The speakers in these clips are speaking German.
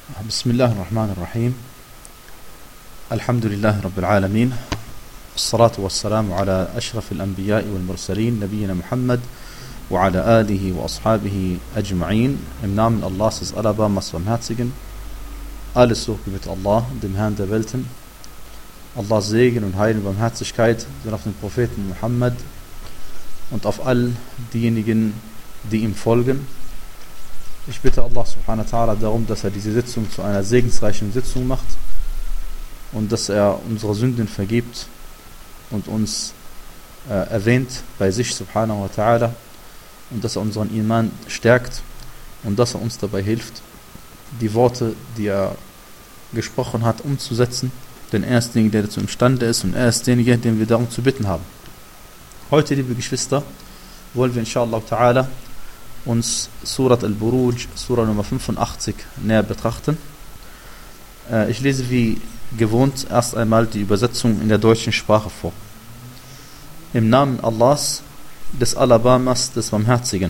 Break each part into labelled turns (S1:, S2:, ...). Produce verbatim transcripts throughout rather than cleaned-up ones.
S1: بسم الله الرحمن الرحيم. الحمد لله رب العالمين، الصلاة والسلام على أشرف الأنبياء والمرسلين نبينا Muhammad wa ala alihi wa ashabihi ajma'in. Im Namen Allahs des Alabamas Barmherzigen. Alles so gebet Allah, dem Herrn der Welten. Allahs Segen und Heil und Barmherzigkeit sind auf den Propheten Muhammad und auf all diejenigen, die ihm folgen. Ich bitte Allah subhanahu wa ta'ala darum, dass er diese Sitzung zu einer segensreichen Sitzung macht und dass er unsere Sünden vergibt und uns äh, erwähnt bei sich subhanahu wa ta'ala und dass er unseren Iman stärkt und dass er uns dabei hilft, die Worte, die er gesprochen hat, umzusetzen. Denn er ist derjenige, der dazu imstande ist, und er ist derjenige, den wir darum zu bitten haben. Heute, liebe Geschwister, wollen wir inshallah ta'ala uns Surat al-Buruj, Surah Nummer fünfundachtzig, näher betrachten. Äh, ich lese wie gewohnt erst einmal die Übersetzung in der deutschen Sprache vor. Im Namen Allahs, des Alabamas, des Barmherzigen.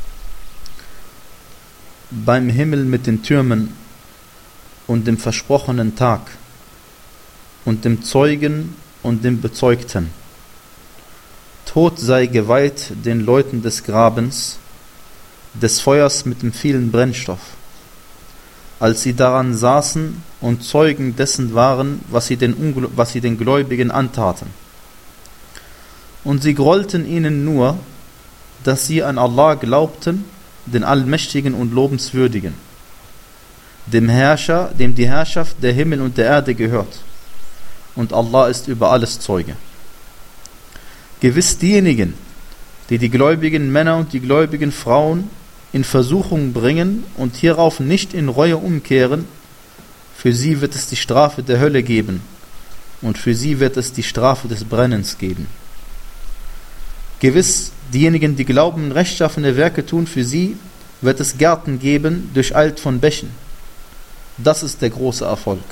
S1: Beim Himmel mit den Türmen und dem versprochenen Tag und dem Zeugen und dem Bezeugten. Tod sei geweiht den Leuten des Grabens, des Feuers mit dem vielen Brennstoff, als sie daran saßen und Zeugen dessen waren, was sie den, Ungl- was sie den Gläubigen antaten. Und sie grollten ihnen nur, dass sie an Allah glaubten, den Allmächtigen und Lobenswürdigen, dem Herrscher, dem die Herrschaft der Himmel und der Erde gehört, und Allah ist über alles Zeuge. Gewiss diejenigen, die die gläubigen Männer und die gläubigen Frauen in Versuchung bringen und hierauf nicht in Reue umkehren, für sie wird es die Strafe der Hölle geben und für sie wird es die Strafe des Brennens geben. Gewiss, diejenigen, die glauben, rechtschaffene Werke tun, für sie wird es Gärten geben, durcheilt von Bächen. Das ist der große Erfolg.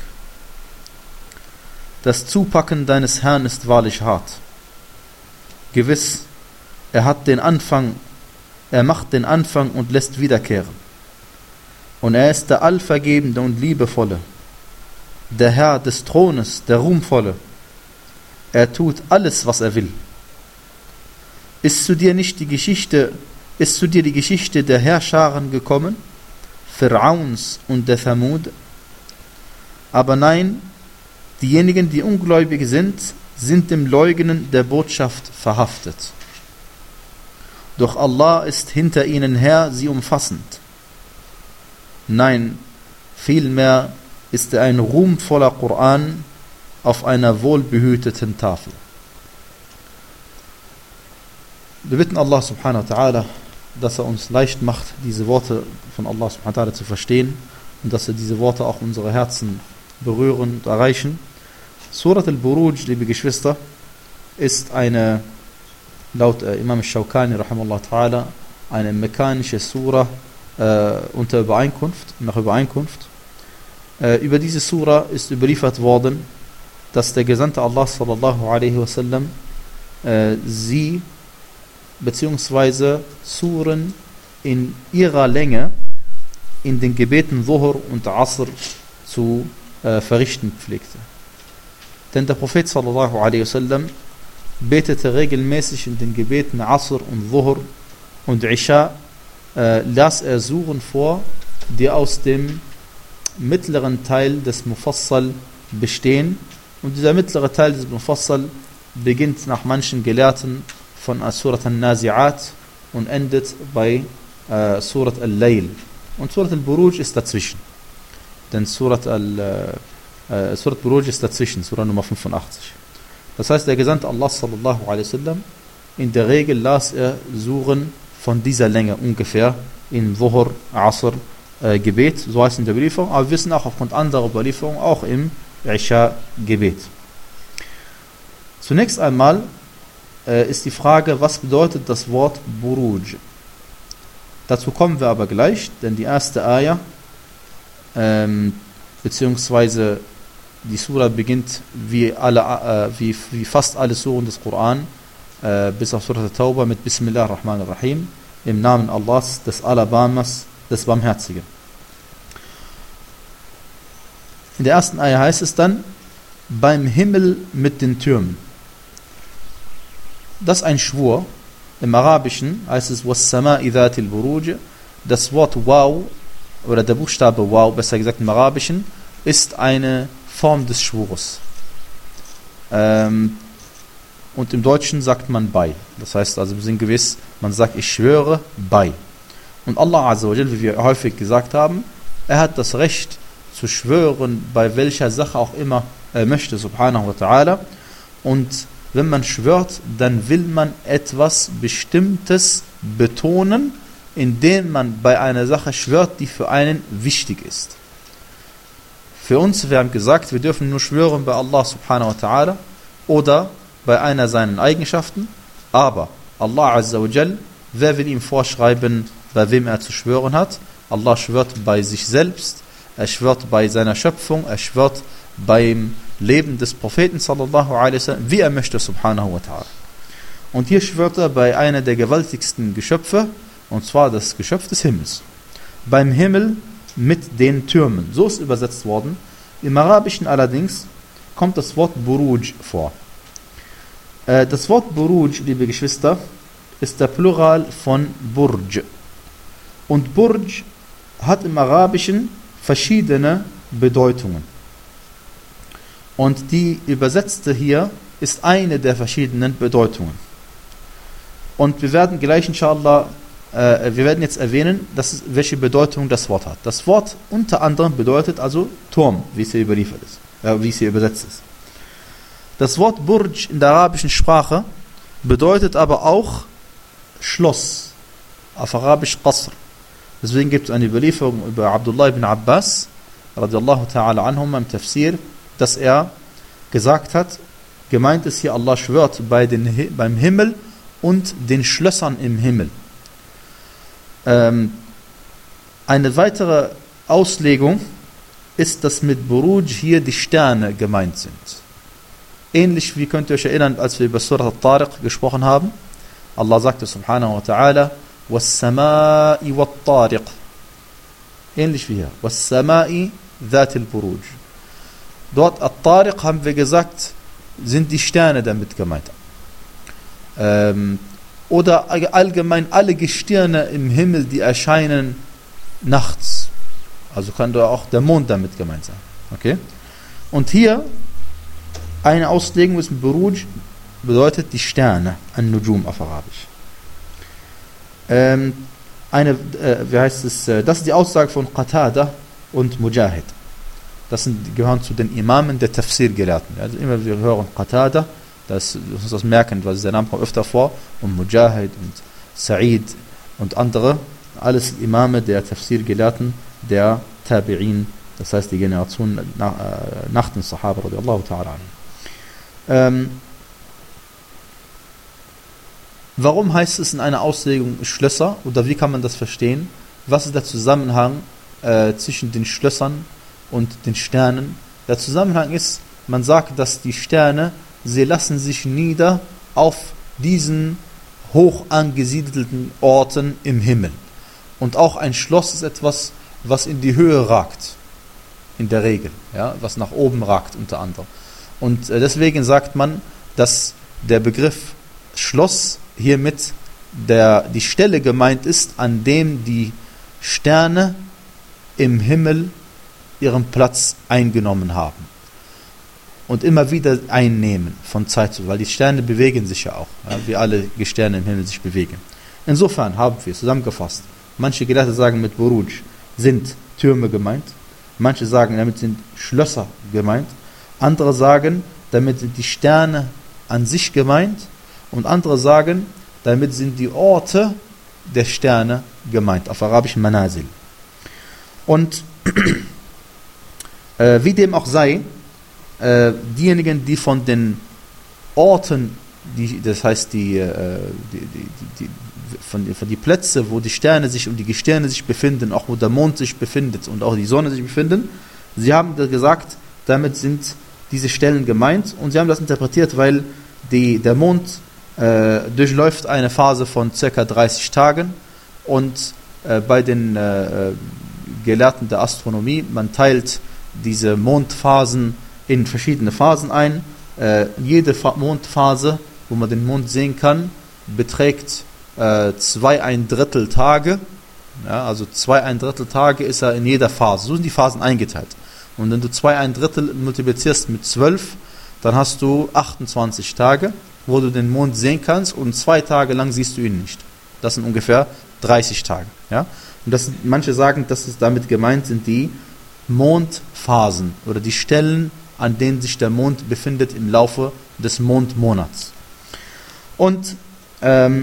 S1: Das Zupacken deines Herrn ist wahrlich hart. Gewiss, er hat den Anfang, er macht den Anfang und lässt wiederkehren. Und er ist der Allvergebende und Liebevolle, der Herr des Thrones, der Ruhmvolle. Er tut alles, was er will. Ist zu dir nicht die Geschichte, ist zu dir die Geschichte der Herrscharen gekommen, Pharaons und der Thamud? Aber nein, diejenigen, die ungläubig sind, sind im Leugnen der Botschaft verhaftet. Doch Allah ist hinter ihnen her, sie umfassend. Nein, vielmehr ist er ein ruhmvoller Koran auf einer wohlbehüteten Tafel. Wir bitten Allah subhanahu wa ta'ala, dass er uns leicht macht, diese Worte von Allah subhanahu wa ta'ala zu verstehen und dass er diese Worte auch unsere Herzen berühren und erreichen. Surat al-Buruj, liebe Geschwister, ist eine, laut äh, Imam al-Shawkani rahimahullah ta'ala, eine mekkanische Surah äh, unter Übereinkunft, nach Übereinkunft. Äh, über diese Surah ist überliefert worden, dass der Gesandte Allah sallallahu alaihi wasallam äh, sie beziehungsweise Suren in ihrer Länge in den Gebeten Dhuhr und Asr zu äh, verrichten pflegte. Denn der Prophet sallallahu alaihi wasallam betete regelmäßig in den Gebeten Asr und Dhuhr und Isha, äh, las er Suren vor, die aus dem mittleren Teil des Mufassal bestehen. Und dieser mittlere Teil des Mufassal beginnt nach manchen Gelehrten von Surat al-Nazi'at und endet bei äh, Surat al-Layl. Und Surat al-Buruj ist dazwischen. Denn Surat al- äh, Surat al-Buruj ist dazwischen, Surah Nummer fünfundachtzig. Das heißt, der Gesandte Allah sallallahu alaihi wasallam, in der Regel las er Suren von dieser Länge ungefähr im Dhuhr, Asr, äh, Gebet, so heißt es in der Überlieferung, aber wir wissen auch aufgrund anderer Überlieferungen auch im Isha Gebet. Zunächst einmal äh, ist die Frage, was bedeutet das Wort Buruj? Dazu kommen wir aber gleich, denn die erste Ayah, ähm, beziehungsweise die Surah beginnt wie, alle, äh, wie, wie fast alle Suren des Koran, äh, bis auf Surah At-Tawbah mit Bismillah ar-Rahman ar-Rahim, im Namen Allahs, des Alabamas, des Barmherzigen. In der ersten Eier heißt es dann, beim Himmel mit den Türmen. Das ist ein Schwur. Im Arabischen heißt es, was-sama'i dhatil buruj. Das Wort Waw, oder der Buchstabe Waw, besser gesagt im Arabischen, ist eine Form des Schwures. Ähm, und im Deutschen sagt man bei. Das heißt also im Sinn gewiss, man sagt, ich schwöre bei. Und Allah Azza wa Jal, wie wir häufig gesagt haben, er hat das Recht zu schwören, bei welcher Sache auch immer er möchte, subhanahu wa ta'ala. Und wenn man schwört, dann will man etwas Bestimmtes betonen, indem man bei einer Sache schwört, die für einen wichtig ist. Für uns, wir haben gesagt, wir dürfen nur schwören bei Allah subhanahu wa ta'ala oder bei einer seiner Eigenschaften, aber Allah Azza wa Jal, wer will ihm vorschreiben, bei wem er zu schwören hat? Allah schwört bei sich selbst, er schwört bei seiner Schöpfung, er schwört beim Leben des Propheten sallallahu alaihi wasallam, wie er möchte, subhanahu wa ta'ala. Und hier schwört er bei einer der gewaltigsten Geschöpfe, und zwar das Geschöpf des Himmels. Beim Himmel mit den Türmen. So ist übersetzt worden. Im Arabischen allerdings kommt das Wort Buruj vor. Äh, das Wort Buruj, liebe Geschwister, ist der Plural von Burj. Und Burj hat im Arabischen verschiedene Bedeutungen. Und die übersetzte hier ist eine der verschiedenen Bedeutungen. Und wir werden gleich inshallah, äh, wir werden jetzt erwähnen, dass, welche Bedeutung das Wort hat. Das Wort unter anderem bedeutet also Turm, wie es hier überliefert ist, äh, wie es hier übersetzt ist. Das Wort Burj in der arabischen Sprache bedeutet aber auch Schloss, auf Arabisch Qasr. Deswegen gibt es eine Überlieferung über Abdullah ibn Abbas, radiallahu ta'ala anhum, im Tafsir, dass er gesagt hat, gemeint ist hier, Allah schwört bei den, beim Himmel und den Schlössern im Himmel. Ähm, eine weitere Auslegung ist, dass mit Buruj hier die Sterne gemeint sind. Ähnlich wie könnt ihr euch erinnern, als wir über Surah Al-Tariq gesprochen haben. Allah sagte subhanahu wa ta'ala, was-sama'i wat-tariq. Ähnlich wie hier. Was-sama'i dhatil buruj. Dort At-Tariq haben wir gesagt, sind die Sterne damit gemeint. Ähm, oder allgemein alle Gestirne im Himmel, die erscheinen nachts. Also kann da auch der Mond damit gemeint sein. Okay? Und hier eine Auslegung ist mit Buruj bedeutet die Sterne, An-Nujum auf Arabisch. Ähm, eine, äh, wie heißt es, äh, das ist die Aussage von Qatada und Mujahid. Das sind, die gehören zu den Imamen der Tafsir-Gelehrten. Also immer wir hören Qatada, das uns das merken, weil der Name kommt öfter vor, und Mujahid und Sa'id und andere, alles Imame der Tafsir-Gelehrten der Tabi'in, das heißt die Generation nach, äh, nach den Sahaba radiallahu ta'ala. Ähm, warum heißt es in einer Auslegung Schlösser, oder wie kann man das verstehen? Was ist der Zusammenhang äh, zwischen den Schlössern und den Sternen? Der Zusammenhang ist, man sagt, dass die Sterne, sie lassen sich nieder auf diesen hoch angesiedelten Orten im Himmel. Und auch ein Schloss ist etwas, was in die Höhe ragt, in der Regel, ja, was nach oben ragt unter anderem. Und äh, deswegen sagt man, dass der Begriff Schloss hiermit der, die Stelle gemeint ist, an dem die Sterne im Himmel ihren Platz eingenommen haben und immer wieder einnehmen von Zeit zu Zeit, weil die Sterne bewegen sich ja auch, ja, wie alle Sterne im Himmel sich bewegen. Insofern haben wir zusammengefasst, manche Gelehrte sagen, mit Buruj sind Türme gemeint, manche sagen, damit sind Schlösser gemeint, andere sagen, damit sind die Sterne an sich gemeint, und andere sagen, damit sind die Orte der Sterne gemeint, auf Arabisch Manazil. Und äh, wie dem auch sei, äh, diejenigen, die von den Orten, die, das heißt die, äh, die, die, die, von, von die Plätze, wo die Sterne sich und die Gestirne sich befinden, auch wo der Mond sich befindet und auch die Sonne sich befinden, sie haben gesagt, damit sind diese Stellen gemeint, und sie haben das interpretiert, weil die, der Mond äh, durchläuft eine Phase von ca. dreißig Tagen, und äh, bei den äh, Gelehrten der Astronomie, man teilt diese Mondphasen in verschiedene Phasen ein. Äh, jede Fa- Mondphase, wo man den Mond sehen kann, beträgt äh, zwei ein Drittel Tage. Ja, also zwei ein Drittel Tage ist er in jeder Phase. So sind die Phasen eingeteilt. Und wenn du zwei ein Drittel multiplizierst mit zwölf, dann hast du achtundzwanzig Tage, wo du den Mond sehen kannst, und zwei Tage lang siehst du ihn nicht. Das sind ungefähr dreißig Tage. Ja? Und das, manche sagen, dass es damit gemeint sind die Mondphasen oder die Stellen, an denen sich der Mond befindet im Laufe des Mondmonats. Und ähm,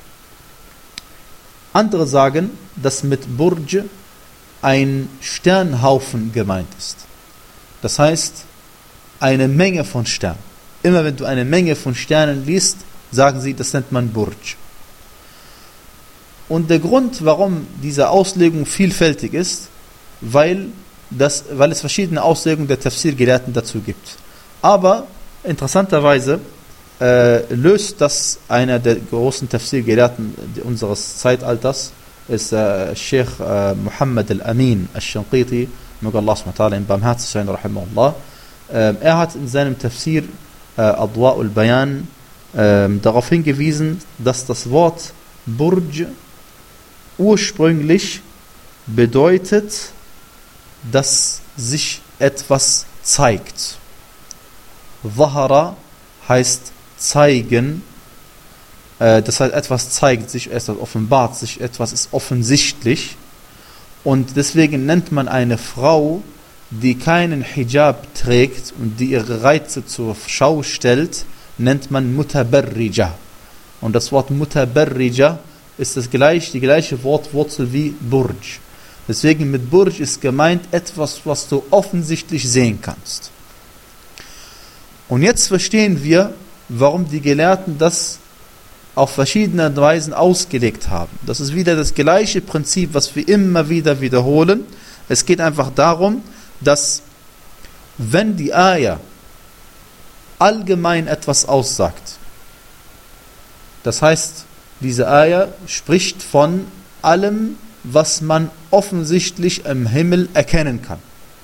S1: andere sagen, dass mit Burj ein Sternhaufen gemeint ist. Das heißt, eine Menge von Sternen. Immer wenn du eine Menge von Sternen liest, sagen sie, das nennt man Burj. Und der Grund, warum diese Auslegung vielfältig ist, weil, das, weil es verschiedene Auslegungen der Tafsir-Gelehrten dazu gibt. Aber interessanterweise äh, löst das einer der großen Tafsir-Gelehrten unseres Zeitalters, ist äh, Sheikh äh, Muhammad al-Amin al-Shanqiti, möge Allah subhanahu wa ta'ala ihm barmherzig sein, rahimahullah. Äh, er hat in seinem Tafsir äh, Adwa' al-Bayan äh, darauf hingewiesen, dass das Wort Burj ursprünglich bedeutet, dass sich etwas zeigt. Zahara heißt zeigen, äh, das heißt etwas zeigt sich, etwas offenbart sich, etwas ist offensichtlich, und deswegen nennt man eine Frau, die keinen Hijab trägt und die ihre Reize zur Schau stellt, nennt man Mutabarrija. Und das Wort Mutabarrija ist das gleiche, die gleiche Wortwurzel wie Burj. Deswegen mit Burj ist gemeint etwas, was du offensichtlich sehen kannst. Und jetzt verstehen wir, warum die Gelehrten das auf verschiedene Weisen ausgelegt haben. Das ist wieder das gleiche Prinzip, was wir immer wieder wiederholen. Es geht einfach darum, dass wenn die Ayah allgemein etwas aussagt, das heißt, diese Ayah spricht von allem, was man offensichtlich im Himmel erkennen kann.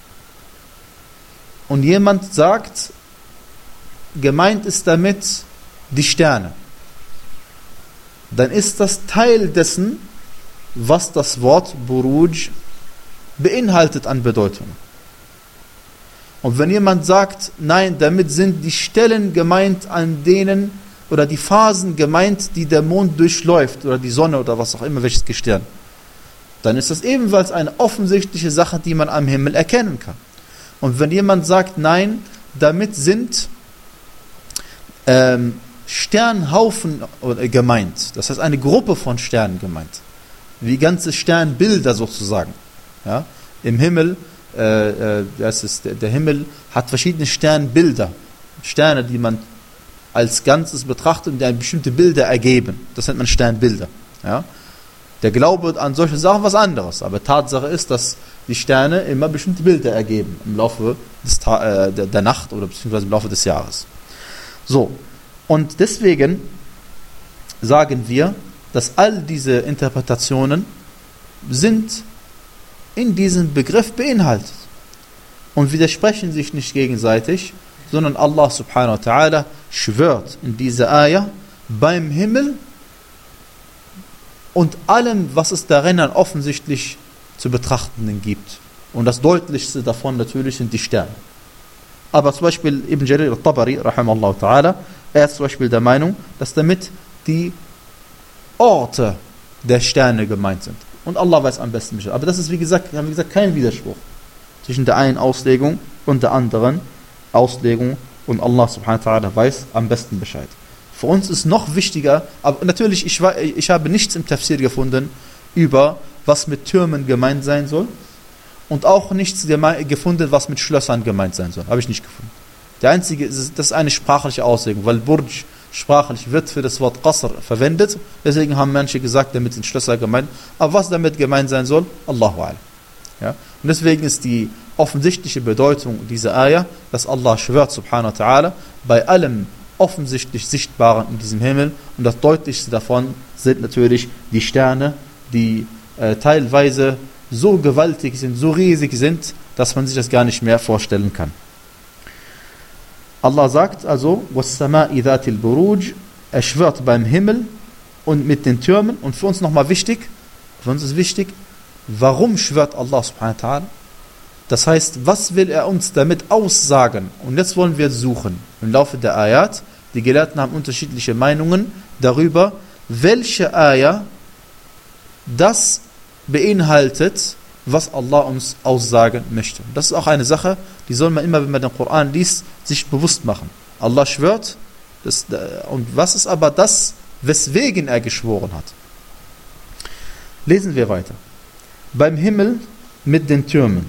S1: Und jemand sagt, gemeint ist damit die Sterne, dann ist das Teil dessen, was das Wort Buruj beinhaltet an Bedeutung. Und wenn jemand sagt, nein, damit sind die Stellen gemeint, an denen, oder die Phasen gemeint, die der Mond durchläuft, oder die Sonne, oder was auch immer, welches Gestirn, dann ist das ebenfalls eine offensichtliche Sache, die man am Himmel erkennen kann. Und wenn jemand sagt, nein, damit sind ähm, Sternhaufen gemeint, das heißt eine Gruppe von Sternen gemeint, wie ganze Sternbilder sozusagen. Ja? Im Himmel, äh, das ist, der, der Himmel hat verschiedene Sternbilder, Sterne, die man als Ganzes betrachtet und die bestimmte Bilder ergeben. Das nennt man Sternbilder. Ja? Der Glaube an solche Sachen was anderes, aber Tatsache ist, dass die Sterne immer bestimmte Bilder ergeben im Laufe des Ta- äh, der, der Nacht oder beziehungsweise im Laufe des Jahres. So, und deswegen sagen wir, dass all diese Interpretationen sind in diesem Begriff beinhaltet und widersprechen sich nicht gegenseitig, sondern Allah subhanahu wa ta'ala schwört in dieser Ayah beim Himmel und allem, was es darin dann offensichtlich zu betrachten gibt. Und das deutlichste davon natürlich sind die Sterne. Aber zum Beispiel Ibn Jarir al-Tabari, rahimahullah ta'ala, er ist zum Beispiel der Meinung, dass damit die Orte der Sterne gemeint sind. Und Allah weiß am besten Bescheid. Aber das ist, wie gesagt, haben wir gesagt, kein Widerspruch zwischen der einen Auslegung und der anderen Auslegung. Und Allah subhanahu wa ta'ala weiß am besten Bescheid. Für uns ist noch wichtiger, aber natürlich, ich, ich habe nichts im Tafsir gefunden über, was mit Türmen gemeint sein soll. Und auch nichts gefunden, was mit Schlössern gemeint sein soll. Habe ich nicht gefunden. Der einzige, das ist eine sprachliche Auslegung, weil Burj sprachlich wird für das Wort Qasr verwendet. Deswegen haben manche gesagt, damit sind Schlösser gemeint. Aber was damit gemeint sein soll, Allahu a'lam. Ja? Und deswegen ist die offensichtliche Bedeutung dieser Ayah, dass Allah schwört, subhanahu wa ta'ala, bei allem offensichtlich Sichtbaren in diesem Himmel. Und das deutlichste davon sind natürlich die Sterne, die äh, teilweise so gewaltig sind, so riesig sind, dass man sich das gar nicht mehr vorstellen kann. Allah sagt also, وَالسَّمَاءِ ذَاتِ الْبُرُوجِ, er schwört beim Himmel und mit den Türmen. Und für uns nochmal wichtig, für uns ist wichtig, warum schwört Allah subhanahu wa ta'ala? Das heißt, was will er uns damit aussagen? Und jetzt wollen wir suchen im Laufe der Ayat. Die Gelehrten haben unterschiedliche Meinungen darüber, welche Ayah das beinhaltet, was Allah uns aussagen möchte. Das ist auch eine Sache, die soll man immer, wenn man den Koran liest, sich bewusst machen. Allah schwört, das, und was ist aber das, weswegen er geschworen hat? Lesen wir weiter. Beim Himmel mit den Türmen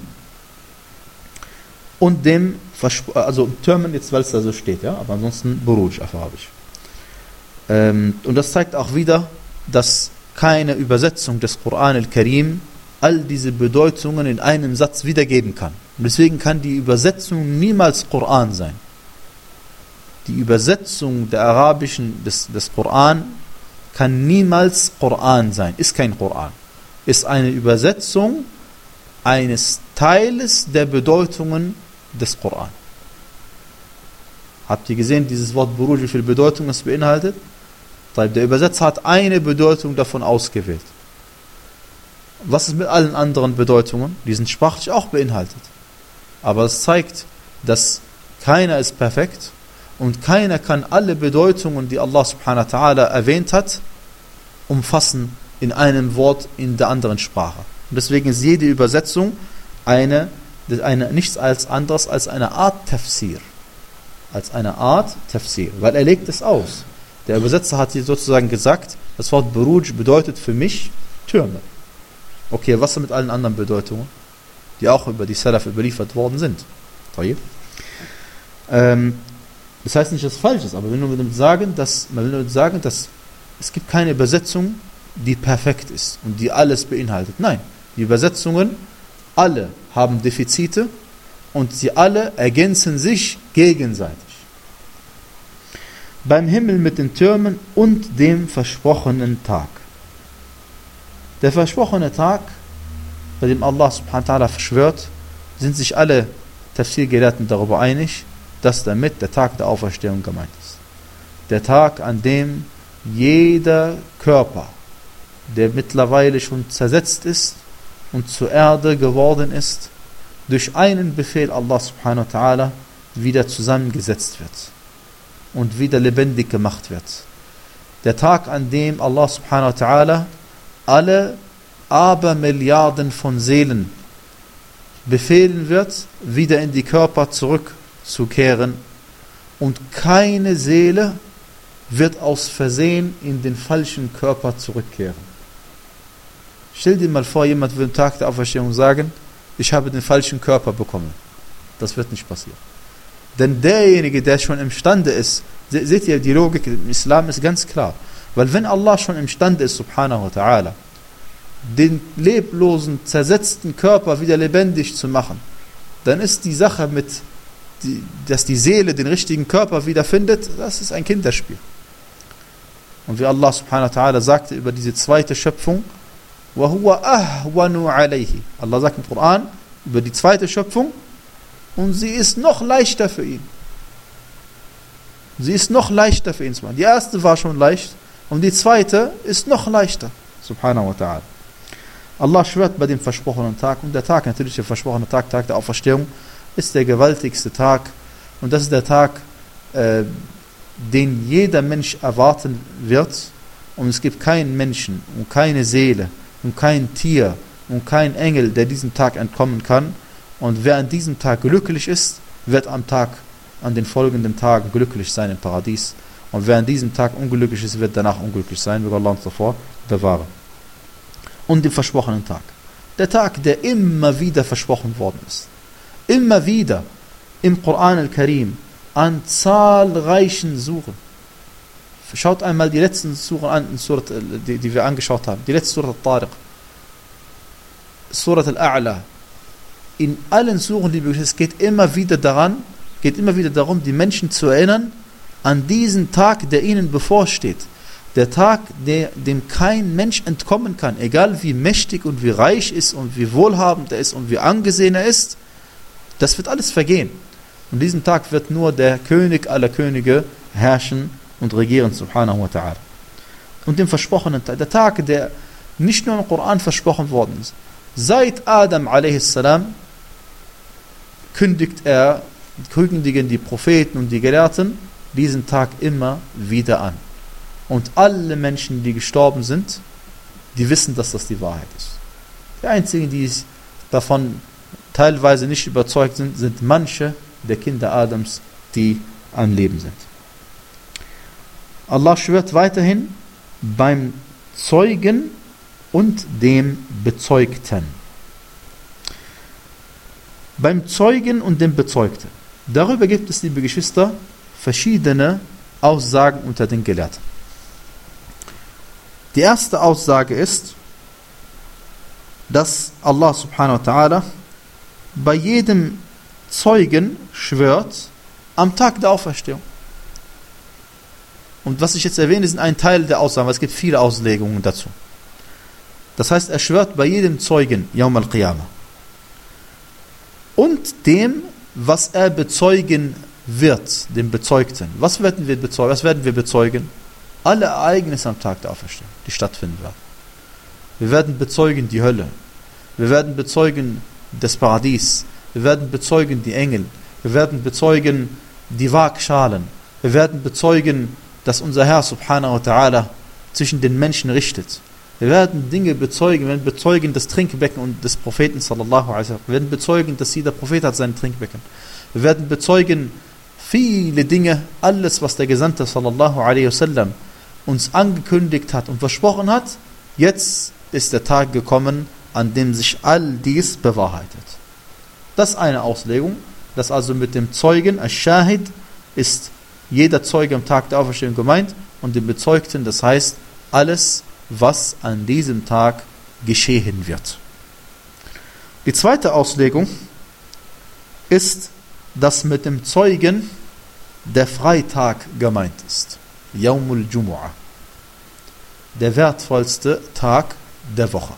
S1: und dem, Verspr- also Türmen jetzt, weil es da so steht, ja, aber ansonsten Buruj auf Arabisch. Ähm, und das zeigt auch wieder, dass keine Übersetzung des Koran al-Karim all diese Bedeutungen in einem Satz wiedergeben kann. Und deswegen kann die Übersetzung niemals Koran sein. Die Übersetzung der arabischen des, des Koran kann niemals Koran sein, ist kein Koran. Ist eine Übersetzung eines Teiles der Bedeutungen des Koran. Habt ihr gesehen, dieses Wort Buruj, wie viel Bedeutung es beinhaltet? Der Übersetzer hat eine Bedeutung davon ausgewählt. Was ist mit allen anderen Bedeutungen? Die sind sprachlich auch beinhaltet. Aber es zeigt, dass keiner ist perfekt und keiner kann alle Bedeutungen, die Allah subhanahu wa ta'ala erwähnt hat, umfassen in einem Wort in der anderen Sprache. Und deswegen ist jede Übersetzung eine, eine, nichts als anderes als eine Art Tafsir. Als eine Art Tafsir. Weil er legt es aus. Der Übersetzer hat hier sozusagen gesagt, das Wort Buruj bedeutet für mich Türme. Okay, was mit allen anderen Bedeutungen, die auch über die Salaf überliefert worden sind? Ähm, das heißt nicht, dass es falsch ist, aber wir will nur sagen, dass, man will nur sagen, dass es gibt keine Übersetzung, die perfekt ist und die alles beinhaltet. Nein, die Übersetzungen, alle haben Defizite und sie alle ergänzen sich gegenseitig. Beim Himmel mit den Türmen und dem versprochenen Tag. Der versprochene Tag, bei dem Allah subhanahu wa ta'ala verschwört, sind sich alle Tafsir-Gelehrten darüber einig, dass damit der Tag der Auferstehung gemeint ist. Der Tag, an dem jeder Körper, der mittlerweile schon zersetzt ist und zur Erde geworden ist, durch einen Befehl Allah subhanahu wa ta'ala wieder zusammengesetzt wird und wieder lebendig gemacht wird. Der Tag, an dem Allah subhanahu wa ta'ala alle Abermilliarden von Seelen befehlen wird, wieder in die Körper zurückzukehren und keine Seele wird aus Versehen in den falschen Körper zurückkehren. Stell dir mal vor, jemand will am Tag der Auferstehung sagen, ich habe den falschen Körper bekommen. Das wird nicht passieren. Denn derjenige, der schon imstande ist, seht ihr, die Logik im Islam ist ganz klar. Weil wenn Allah schon imstande ist, subhanahu wa ta'ala, den leblosen, zersetzten Körper wieder lebendig zu machen, dann ist die Sache mit, die, dass die Seele den richtigen Körper wiederfindet, das ist ein Kinderspiel. Und wie Allah subhanahu wa ta'ala sagte über diese zweite Schöpfung, وَهُوَ أَهْوَنُ عَلَيْهِ. Allah sagt im Koran über die zweite Schöpfung, und sie ist noch leichter für ihn. Sie ist noch leichter für ihn zu machen. Die erste war schon leicht, und die zweite ist noch leichter. Subhanahu wa ta'ala. Allah schwört bei dem versprochenen Tag. Und der Tag, natürlich der versprochene Tag, Tag der Auferstehung, ist der gewaltigste Tag. Und das ist der Tag, äh, den jeder Mensch erwarten wird. Und es gibt keinen Menschen und keine Seele und kein Tier und kein Engel, der diesem Tag entkommen kann. Und wer an diesem Tag glücklich ist, wird am Tag, an den folgenden Tagen glücklich sein im Paradies. Und wer an diesem Tag unglücklich ist, wird danach unglücklich sein, wird Allah uns davor bewahren. Und den versprochenen Tag. Der Tag, der immer wieder versprochen worden ist. Immer wieder im Koran al-Karim an zahlreichen Suren. Schaut einmal die letzten Suren an, Surat, die, die wir angeschaut haben. Die letzte Surat al-Tariq. Surat al-A'la. In allen Suren, die es geht immer wieder daran, geht immer wieder darum, die Menschen zu erinnern an diesen Tag, der ihnen bevorsteht. Der Tag, der, dem kein Mensch entkommen kann, egal wie mächtig und wie reich ist und wie wohlhabend er ist und wie angesehen er ist, Das wird alles vergehen. Und diesen Tag wird nur der König aller Könige herrschen und regieren, subhanahu wa ta'ala. Und dem versprochenen Tag, der Tag, der nicht nur im Koran versprochen worden ist. Seit Adam a s. kündigt er, kündigen die Propheten und die Gelehrten diesen Tag immer wieder an. Und alle Menschen, die gestorben sind, die wissen, dass das die Wahrheit ist. Die einzigen, die davon teilweise nicht überzeugt sind, sind manche der Kinder Adams, die am Leben sind. Allah schwört weiterhin beim Zeugen und dem Bezeugten. Beim Zeugen und dem Bezeugten. Darüber gibt es, liebe Geschwister, verschiedene Aussagen unter den Gelehrten. Die erste Aussage ist, dass Allah subhanahu wa ta'ala bei jedem Zeugen schwört am Tag der Auferstehung. Und was ich jetzt erwähne, ist ein Teil der Aussagen, weil es gibt viele Auslegungen dazu. Das heißt, er schwört bei jedem Zeugen Yawm al-Qiyamah. Und dem, was er bezeugen wird, dem Bezeugten. Was werden wir bezeugen? Was werden wir bezeugen? Alle Ereignisse am Tag der Auferstehung, die stattfinden werden. Wir werden bezeugen die Hölle. Wir werden bezeugen das Paradies. Wir werden bezeugen die Engel. Wir werden bezeugen die Waagschalen. Wir werden bezeugen, dass unser Herr subhanahu wa ta'ala zwischen den Menschen richtet. Wir werden Dinge bezeugen. Wir werden bezeugen das Trinkbecken und des Propheten sallallahu alaihi wasallam. Wir werden bezeugen, dass jeder Prophet hat sein Trinkbecken. Wir werden bezeugen viele Dinge, alles was der Gesandte sallallahu alaihi wasallam uns angekündigt hat und versprochen hat. Jetzt ist der Tag gekommen, an dem sich all dies bewahrheitet. Das ist eine Auslegung, dass also mit dem Zeugen, Ash-Shahid, ist jeder Zeuge am Tag der Auferstehung gemeint und dem Bezeugten, das heißt alles, was an diesem Tag geschehen wird. Die zweite Auslegung ist, dass mit dem Zeugen der Freitag gemeint ist. Yawmul Jumu'ah. Der wertvollste Tag der Woche.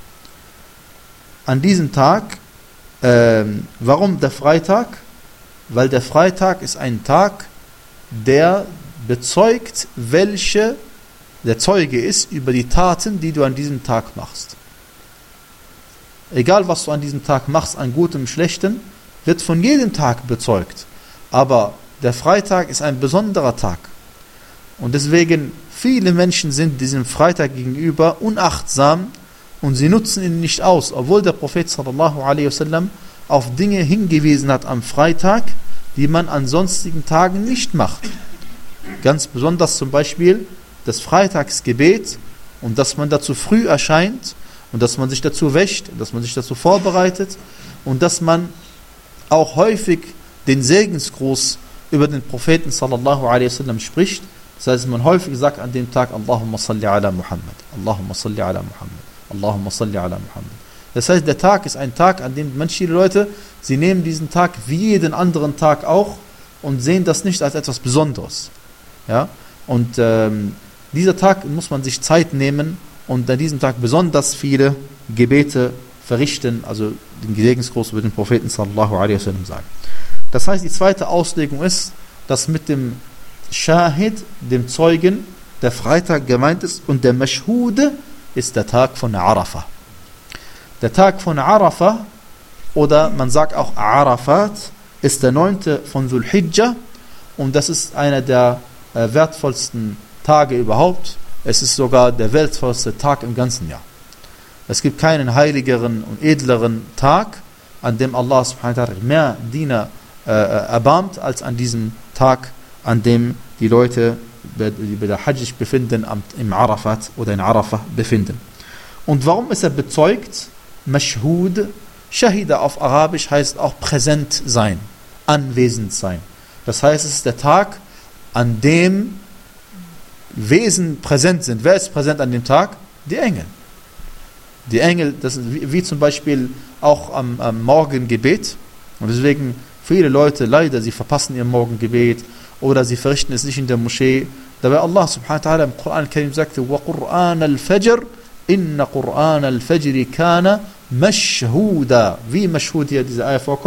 S1: An diesem Tag, äh, warum der Freitag? Weil der Freitag ist ein Tag, der bezeugt, welche der Zeuge ist über die Taten, die du an diesem Tag machst. Egal, was du an diesem Tag machst, an Gutem und Schlechten, wird von jedem Tag bezeugt. Aber der Freitag ist ein besonderer Tag. Und deswegen, viele Menschen sind diesem Freitag gegenüber unachtsam und sie nutzen ihn nicht aus, obwohl der Prophet sallallahu alaihi wasallam auf Dinge hingewiesen hat am Freitag, die man an sonstigen Tagen nicht macht. Ganz besonders zum Beispiel das Freitagsgebet und dass man dazu früh erscheint und dass man sich dazu wäscht, dass man sich dazu vorbereitet und dass man auch häufig den Segensgruß über den Propheten sallallahu alaihi wasallam spricht. Das heißt, man häufig sagt an dem Tag Allahumma salli ala Muhammad, Allahumma salli ala Muhammad, Allahumma salli ala Muhammad. Das heißt, der Tag ist ein Tag, an dem manche Leute, sie nehmen diesen Tag wie jeden anderen Tag auch und sehen das nicht als etwas Besonderes. Ja? Und ähm, dieser Tag muss man sich Zeit nehmen und an diesem Tag besonders viele Gebete verrichten, also den Segensgruß über den Propheten sallallahu alaihi wasallam sagen. Das heißt, die zweite Auslegung ist, dass mit dem Shahid, dem Zeugen, der Freitag gemeint ist und der Mashhude ist der Tag von Arafah. Der Tag von Arafah, oder man sagt auch Arafat, ist der neunte von Dhul Hijjah und das ist einer der äh, wertvollsten Tage überhaupt. Es ist sogar der wertvollste Tag im ganzen Jahr. Es gibt keinen heiligeren und edleren Tag, an dem Allah subhanahu wa ta'ala mehr Diener äh, erbarmt, als an diesem Tag, an dem die Leute, die bei der Hajj sich befinden, am, im Arafat oder in Arafah befinden. Und warum ist er bezeugt? Mashhud, Shahida auf Arabisch heißt auch präsent sein, anwesend sein. Das heißt, es ist der Tag, an dem Wesen präsent sind. Wer ist präsent an dem Tag? Die Engel. Die Engel, das ist wie, wie zum Beispiel auch am, am Morgengebet. Und deswegen viele Leute leider, sie verpassen ihr Morgengebet oder sie verrichten es nicht in der Moschee. Dabei Allah subhanahu wa ta'ala im Koran al-Karim sagte: وَقُرْآنَ الْفَجْرِ إِنَّ قُرْآنَ الْفَجْرِ كَانَ مَشْهُودًا. Wie Mashhud hier diese Eier vorkommt.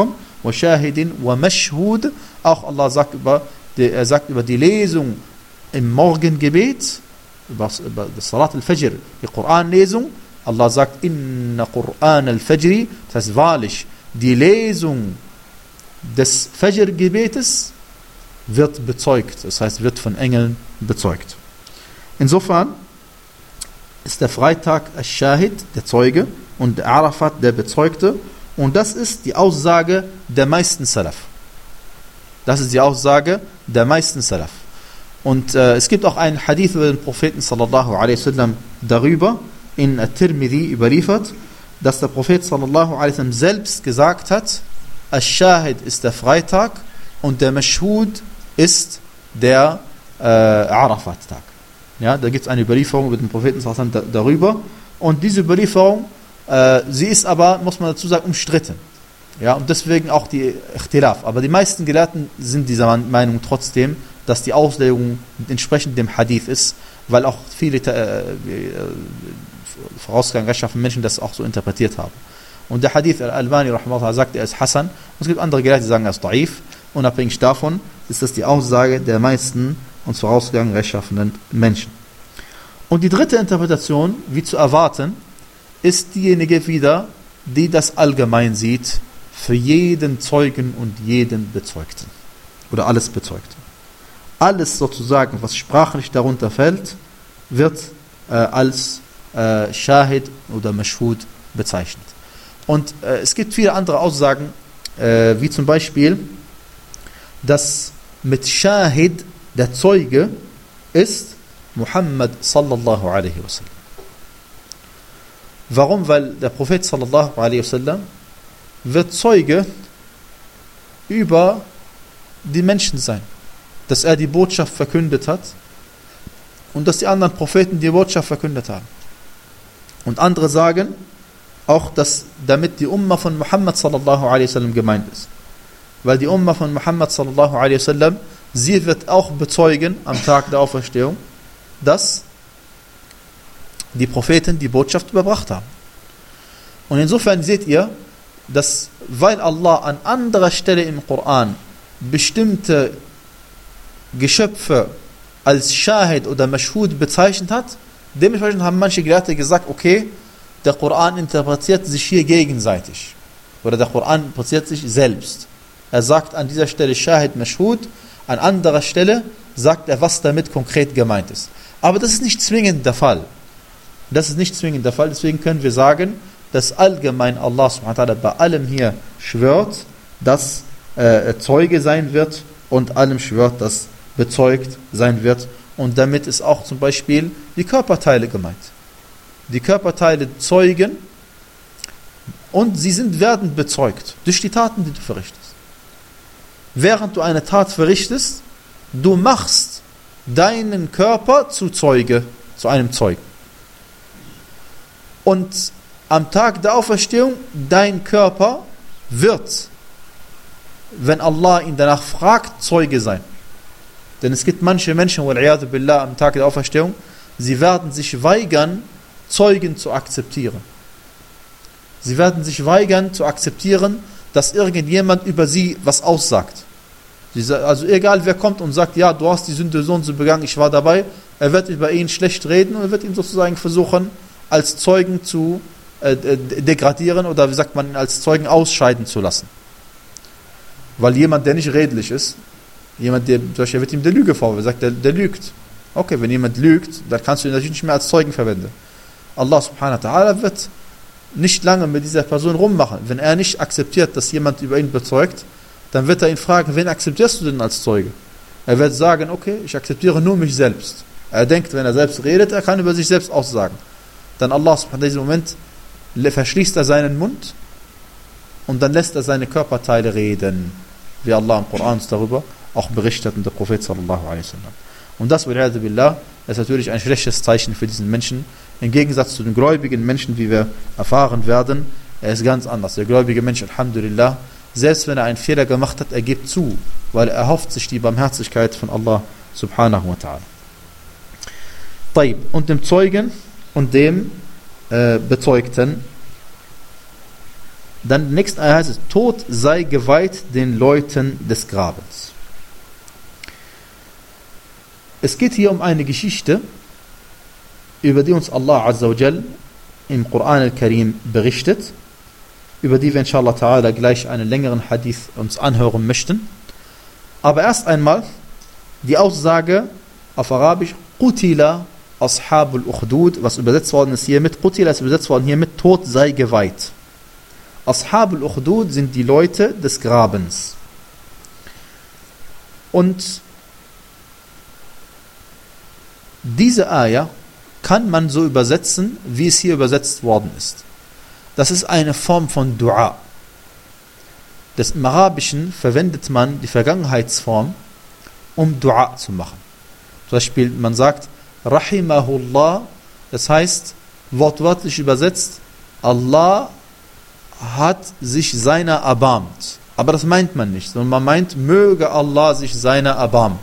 S1: wa shahidin wa mashhud. Auch Allah sagt über, die, er sagt über die Lesung im Morgengebet, über, über das Salat al-Fajr, die Koranlesung. Allah sagt, inna Qur'an al-Fajr, das heißt wahrlich, die Lesung des Fajr-Gebetes wird bezeugt, das heißt, wird von Engeln bezeugt. Insofern ist der Freitag al-Shahid, der Zeuge, und der Arafat, der Bezeugte, und das ist die Aussage der meisten Salaf. Das ist die Aussage der meisten Salaf. Und äh, es gibt auch einen Hadith über den Propheten sallallahu alaihi wasallam darüber, in At-Tirmidhi überliefert, dass der Prophet sallallahu alaihi wasallam selbst gesagt hat, Al-Shahid ist der Freitag und der Mashhud ist der äh, Arafat-Tag. Ja, da gibt es eine Überlieferung über den Propheten sallallahu alaihi wasallam darüber, und diese Überlieferung, äh, sie ist aber, muss man dazu sagen, umstritten. Ja, und deswegen auch die Ikhtilaf. Aber die meisten Gelehrten sind dieser Meinung trotzdem, dass die Auslegung entsprechend dem Hadith ist, weil auch viele äh, vorausgegangen rechtschaffene Menschen das auch so interpretiert haben. Und der Hadith Al-Albani rahimahullah sagt, er ist Hassan. Und es gibt andere Gelehrte, die sagen, er ist Da'if. Unabhängig davon ist das die Aussage der meisten uns vorausgegangen rechtschaffenden Menschen. Und die dritte Interpretation, wie zu erwarten, ist diejenige wieder, die das allgemein sieht, für jeden Zeugen und jeden Bezeugten. Oder alles Bezeugten. Alles sozusagen, was sprachlich darunter fällt, wird äh, als äh, Shahid oder Mashhud bezeichnet. Und äh, es gibt viele andere Aussagen, äh, wie zum Beispiel, dass mit Shahid der Zeuge ist Muhammad sallallahu alaihi wasallam. Warum? Weil der Prophet sallallahu alaihi wasallam wird Zeuge über die Menschen sein. Dass er die Botschaft verkündet hat und dass die anderen Propheten die Botschaft verkündet haben. Und andere sagen auch, dass damit die Umma von Muhammad sallallahu alaihi wasallam gemeint ist. Weil die Umma von Muhammad sallallahu alaihi wasallam, sie wird auch bezeugen am Tag der Auferstehung, dass die Propheten die Botschaft überbracht haben. Und insofern seht ihr, dass, weil Allah an anderer Stelle im Koran bestimmte Geschöpfe als Shahid oder Mashhud bezeichnet hat, dementsprechend haben manche Gelehrte gesagt, okay, der Koran interpretiert sich hier gegenseitig. Oder der Koran interpretiert sich selbst. Er sagt an dieser Stelle Shahid, Mashhud, an anderer Stelle sagt er, was damit konkret gemeint ist. Aber das ist nicht zwingend der Fall. Das ist nicht zwingend der Fall, deswegen können wir sagen, dass allgemein Allah subhanahu wa ta'ala bei allem hier schwört, dass äh, Zeuge sein wird und allem schwört, dass bezeugt sein wird. Und damit ist auch zum Beispiel die Körperteile gemeint. Die Körperteile zeugen und sie sind werden bezeugt durch die Taten, die du verrichtest. Während du eine Tat verrichtest, du machst deinen Körper zu Zeuge, zu einem Zeugen. Und am Tag der Auferstehung, dein Körper wird, wenn Allah ihn danach fragt, Zeuge sein. Denn es gibt manche Menschen, wal-iyadu billah, am Tag der Auferstehung, sie werden sich weigern, Zeugen zu akzeptieren. Sie werden sich weigern zu akzeptieren, dass irgendjemand über sie was aussagt. Also egal wer kommt und sagt, ja, du hast die Sünde so und so begangen, ich war dabei, er wird über ihn schlecht reden und er wird ihn sozusagen versuchen, als Zeugen zu äh, degradieren oder wie sagt man, als Zeugen ausscheiden zu lassen. Weil jemand, der nicht redlich ist, jemand, der, der wird ihm der Lüge vorwerfen, sagt, der, der lügt. Okay, wenn jemand lügt, dann kannst du ihn natürlich nicht mehr als Zeugen verwenden. Allah subhanahu wa ta'ala wird nicht lange mit dieser Person rummachen. Wenn er nicht akzeptiert, dass jemand über ihn bezeugt, dann wird er ihn fragen, wen akzeptierst du denn als Zeuge? Er wird sagen, okay, ich akzeptiere nur mich selbst. Er denkt, wenn er selbst redet, er kann über sich selbst aussagen. Dann Allah subhanahu wa ta'ala in diesem Moment verschließt er seinen Mund und dann lässt er seine Körperteile reden, wie Allah im Koran darüber auch berichtet und der Prophet sallallahu alaihi wasallam. Und das, wal-iyadu billah, ist natürlich ein schlechtes Zeichen für diesen Menschen. Im Gegensatz zu den gläubigen Menschen, wie wir erfahren werden, er ist ganz anders. Der gläubige Mensch, alhamdulillah, selbst wenn er einen Fehler gemacht hat, er gibt zu, weil er erhofft sich die Barmherzigkeit von Allah subhanahu wa ta'ala. Taib. Und dem Zeugen und dem äh, Bezeugten, Dann im nächsten Ayah heißt es, Tod sei geweiht den Leuten des Grabens. Es geht hier um eine Geschichte, über die uns Allah Azza wa Jal im Koran al-Karim berichtet, über die wir inshallah ta'ala gleich einen längeren Hadith uns anhören möchten. Aber erst einmal die Aussage auf Arabisch, Qutila Ashabul Ukhdud, was übersetzt worden ist hier mit, Qutila ist übersetzt worden hier mit, Tod sei geweiht. Ashabul Ukhdud sind die Leute des Grabens. Und diese Ayah kann man so übersetzen, wie es hier übersetzt worden ist. Das ist eine Form von Dua. Des Im Arabischen verwendet man die Vergangenheitsform, um Dua zu machen. Zum Beispiel, man sagt, Rahimahullah, das heißt, wortwörtlich übersetzt, Allah hat sich seiner erbarmt. Aber das meint man nicht, sondern man meint, möge Allah sich seiner erbarmen.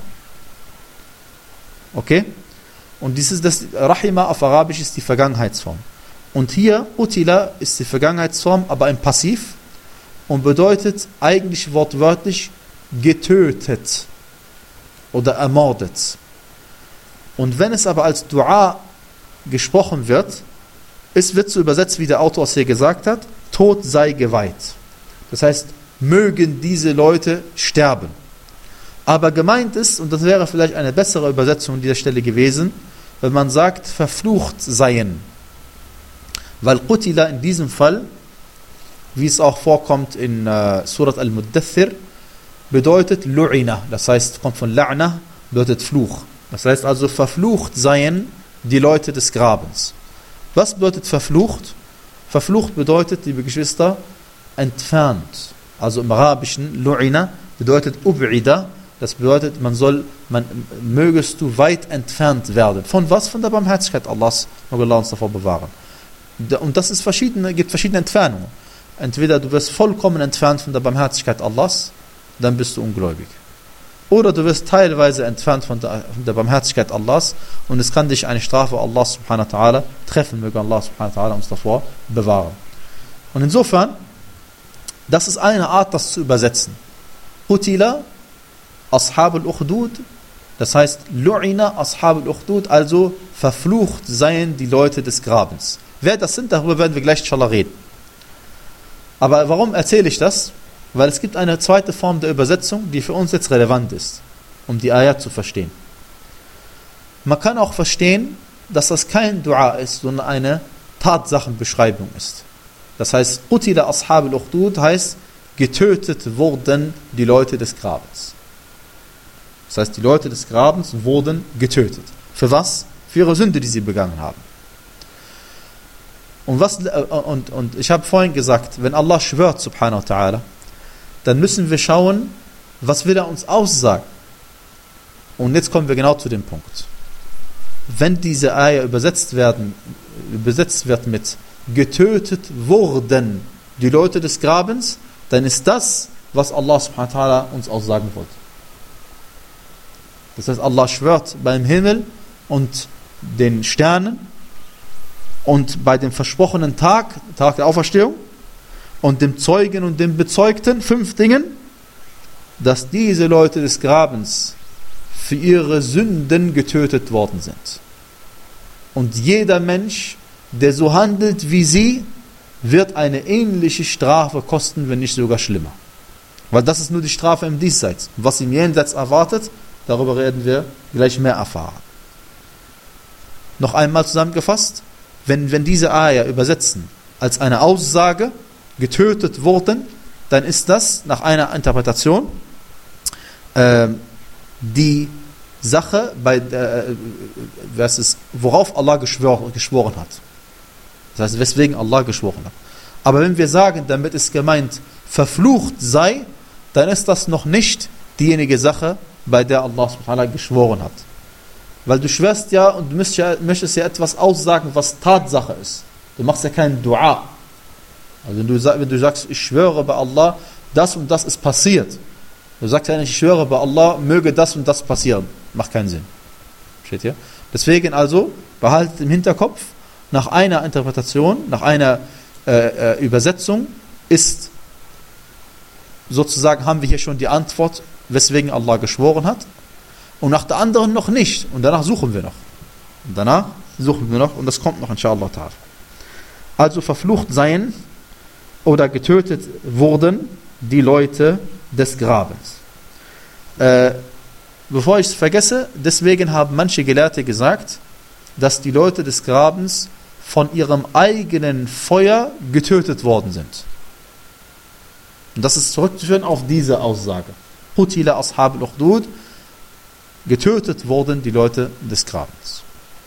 S1: Okay? Und dieses, das Rahima auf Arabisch ist die Vergangenheitsform. Und hier, Utila ist die Vergangenheitsform, aber im Passiv und bedeutet eigentlich wortwörtlich getötet oder ermordet. Und wenn es aber als Dua gesprochen wird, es wird so übersetzt, wie der Autor es hier gesagt hat, Tod sei geweiht. Das heißt, mögen diese Leute sterben. Aber gemeint ist, und das wäre vielleicht eine bessere Übersetzung an dieser Stelle gewesen, wenn man sagt, verflucht seien. Weil Qutila in diesem Fall, wie es auch vorkommt in uh, Surat al-Muddathir, bedeutet Lu'ina. Das heißt, kommt von La'na, bedeutet Fluch. Das heißt also, verflucht seien die Leute des Grabens. Was bedeutet verflucht? Verflucht bedeutet, liebe Geschwister, entfernt. Also im Arabischen, Lu'ina, bedeutet Ub'ida. Das bedeutet, man soll, man, mögest du weit entfernt werden. Von was? Von der Barmherzigkeit Allahs. Möge Allah uns davor bewahren. Und das ist verschiedene, gibt verschiedene Entfernungen. Entweder du wirst vollkommen entfernt von der Barmherzigkeit Allahs, dann bist du ungläubig. Oder du wirst teilweise entfernt von der, von der Barmherzigkeit Allahs und es kann dich eine Strafe Allah subhanahu wa ta'ala treffen. Möge Allah subhanahu wa ta'ala uns davor bewahren. Und insofern, das ist eine Art, das zu übersetzen. Qutila Ashabul Ukhdud, das heißt Lu'ina Ashabul Ukhdud, also verflucht seien die Leute des Grabens. Wer das sind, darüber werden wir gleich inshallah reden. Aber warum erzähle ich das? Weil es gibt eine zweite Form der Übersetzung, die für uns jetzt relevant ist, um die Ayat zu verstehen. Man kann auch verstehen, dass das kein Dua ist, sondern eine Tatsachenbeschreibung ist. Das heißt, Qutila Ashabul Ukhdud heißt, getötet wurden die Leute des Grabens. Das heißt, die Leute des Grabens wurden getötet. Für was? Für ihre Sünde, die sie begangen haben. Und, was, und, und ich habe vorhin gesagt, wenn Allah schwört, subhanahu wa ta'ala, dann müssen wir schauen, was will er uns aussagen. Und jetzt kommen wir genau zu dem Punkt. Wenn diese Ayah übersetzt werden, übersetzt wird mit getötet wurden die Leute des Grabens, dann ist das, was Allah subhanahu wa ta'ala uns aussagen wollte. Das heißt, Allah schwört beim Himmel und den Sternen und bei dem versprochenen Tag, Tag der Auferstehung und dem Zeugen und dem Bezeugten, fünf Dingen, dass diese Leute des Grabens für ihre Sünden getötet worden sind. Und jeder Mensch, der so handelt wie sie, wird eine ähnliche Strafe kosten, wenn nicht sogar schlimmer. Weil das ist nur die Strafe im Diesseits. Was im Jenseits erwartet, darüber werden wir gleich mehr erfahren. Noch einmal zusammengefasst, wenn, wenn diese Ayah übersetzen als eine Aussage, getötet wurden, dann ist das nach einer Interpretation äh, die Sache, bei, äh, was ist, worauf Allah geschwor, geschworen hat. Das heißt, weswegen Allah geschworen hat. Aber wenn wir sagen, damit ist gemeint, verflucht sei, dann ist das noch nicht diejenige Sache, bei der Allah subhanahu wa ta'ala geschworen hat. Weil du schwörst ja und du möchtest ja, möchtest ja etwas aussagen, was Tatsache ist. Du machst ja keinen Dua. Also wenn du, wenn du sagst, ich schwöre bei Allah, das und das ist passiert. Du sagst ja nicht, ich schwöre bei Allah, möge das und das passieren. Macht keinen Sinn. Steht hier. Deswegen also, behaltet im Hinterkopf, nach einer Interpretation, nach einer äh, Übersetzung, ist sozusagen, haben wir hier schon die Antwort, weswegen Allah geschworen hat, und nach der anderen noch nicht, und danach suchen wir noch. Und danach suchen wir noch, und das kommt noch, inshallah ta'ala. Also verflucht seien oder getötet wurden die Leute des Grabens. Äh, bevor ich es vergesse, deswegen haben manche Gelehrte gesagt, dass die Leute des Grabens von ihrem eigenen Feuer getötet worden sind. Und das ist zurückzuführen auf diese Aussage. Qutila ashab al-Ukhdud, getötet wurden die Leute des Grabens.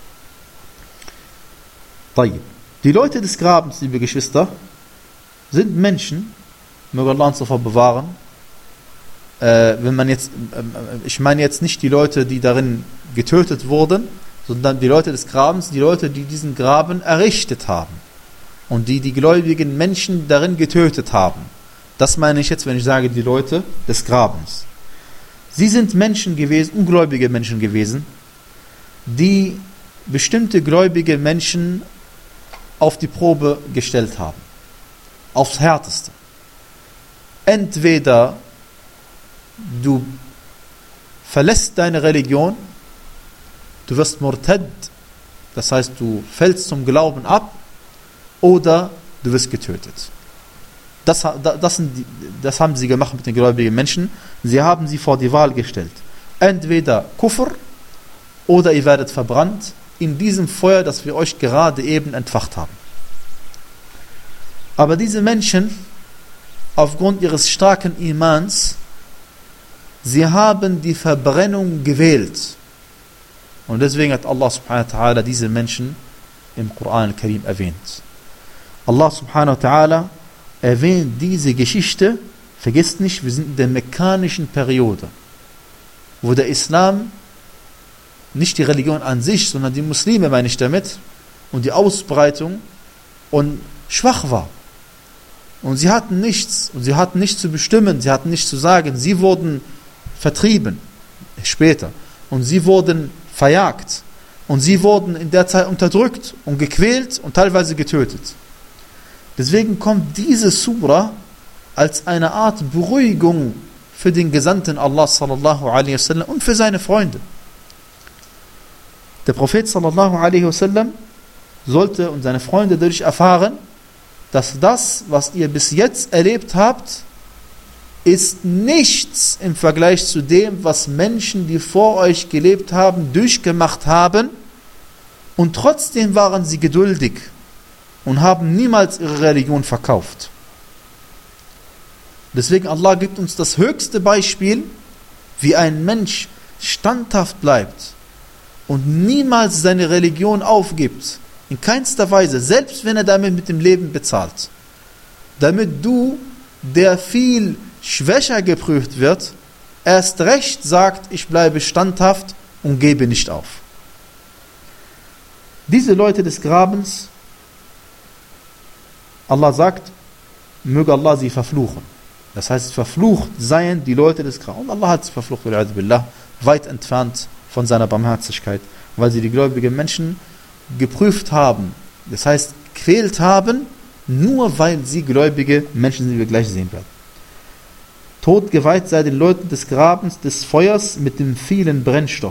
S1: Tayyib. Die Leute des Grabens, liebe Geschwister, sind Menschen, möge Allah uns davor bewahren. Äh, wenn man jetzt, äh, ich meine jetzt nicht die Leute, die darin getötet wurden, sondern die Leute des Grabens, die Leute, die diesen Graben errichtet haben und die die gläubigen Menschen darin getötet haben. Das meine ich jetzt, wenn ich sage, die Leute des Grabens. Sie sind Menschen gewesen, ungläubige Menschen gewesen, die bestimmte gläubige Menschen auf die Probe gestellt haben. Aufs Härteste. Entweder du verlässt deine Religion, du wirst Murtad, das heißt, du fällst zum Glauben ab, oder du wirst getötet. Das, das, sind die, das haben sie gemacht mit den gläubigen Menschen. Sie haben sie vor die Wahl gestellt. Entweder Kufr oder ihr werdet verbrannt in diesem Feuer, das wir euch gerade eben entfacht haben. Aber diese Menschen, aufgrund ihres starken Imans, sie haben die Verbrennung gewählt. Und deswegen hat Allah subhanahu wa ta'ala diese Menschen im Koran al-Karim erwähnt. Allah subhanahu wa ta'ala erwähnt diese Geschichte, vergesst nicht, wir sind in der mekkanischen Periode, wo der Islam, nicht die Religion an sich, sondern die Muslime meine ich damit, und die Ausbreitung und schwach war. Und sie hatten nichts, und sie hatten nichts zu bestimmen, sie hatten nichts zu sagen, sie wurden vertrieben, später, und sie wurden verjagt, und sie wurden in der Zeit unterdrückt und gequält und teilweise getötet. Deswegen kommt diese Sura als eine Art Beruhigung für den Gesandten Allah sallallahu alaihi wasallam und für seine Freunde. Der Prophet sallallahu alaihi wasallam sollte und seine Freunde dadurch erfahren, dass das, was ihr bis jetzt erlebt habt, ist nichts im Vergleich zu dem, was Menschen, die vor euch gelebt haben, durchgemacht haben, und trotzdem waren sie geduldig und haben niemals ihre Religion verkauft. Deswegen Allah gibt uns das höchste Beispiel, wie ein Mensch standhaft bleibt und niemals seine Religion aufgibt, in keinster Weise, selbst wenn er damit mit dem Leben bezahlt. Damit du, der viel schwächer geprüft wird, erst recht sagt, ich bleibe standhaft und gebe nicht auf. Diese Leute des Grabens, Allah sagt, möge Allah sie verfluchen. Das heißt, verflucht seien die Leute des Grabens. Und Allah hat sie verflucht, weit entfernt von seiner Barmherzigkeit, weil sie die gläubigen Menschen geprüft haben. Das heißt, quält haben, nur weil sie gläubige Menschen sind, wie wir gleich sehen werden. Tod geweiht sei den Leuten des Grabens, des Feuers mit dem vielen Brennstoff.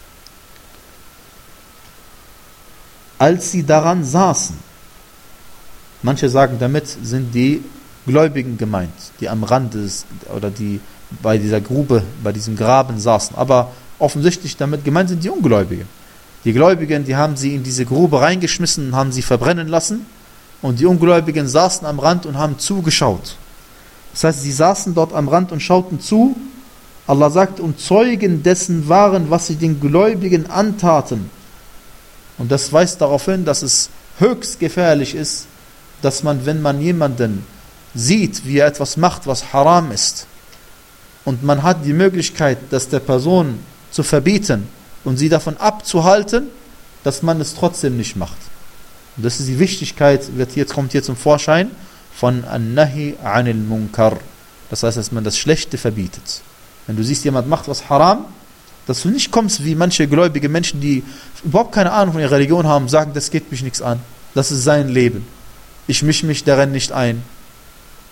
S1: Als sie daran saßen. Manche sagen, damit sind die Gläubigen gemeint, die am Rand des, oder die bei dieser Grube, bei diesem Graben saßen. Aber offensichtlich damit gemeint sind die Ungläubigen. Die Gläubigen, die haben sie in diese Grube reingeschmissen und haben sie verbrennen lassen. Und die Ungläubigen saßen am Rand und haben zugeschaut. Das heißt, sie saßen dort am Rand und schauten zu. Allah sagt, und Zeugen dessen waren, was sie den Gläubigen antaten. Und das weist darauf hin, dass es höchst gefährlich ist, dass man, wenn man jemanden sieht, wie er etwas macht, was haram ist, und man hat die Möglichkeit, das der Person zu verbieten und sie davon abzuhalten, dass man es trotzdem nicht macht. Und das ist die Wichtigkeit, wird jetzt, kommt hier zum Vorschein, von An-Nahi anil Munkar. Das heißt, dass man das Schlechte verbietet. Wenn du siehst, jemand macht was haram, dass du nicht kommst wie manche gläubige Menschen, die überhaupt keine Ahnung von ihrer Religion haben, sagen, das geht mich nichts an. Das ist sein Leben. Ich mische mich darin nicht ein.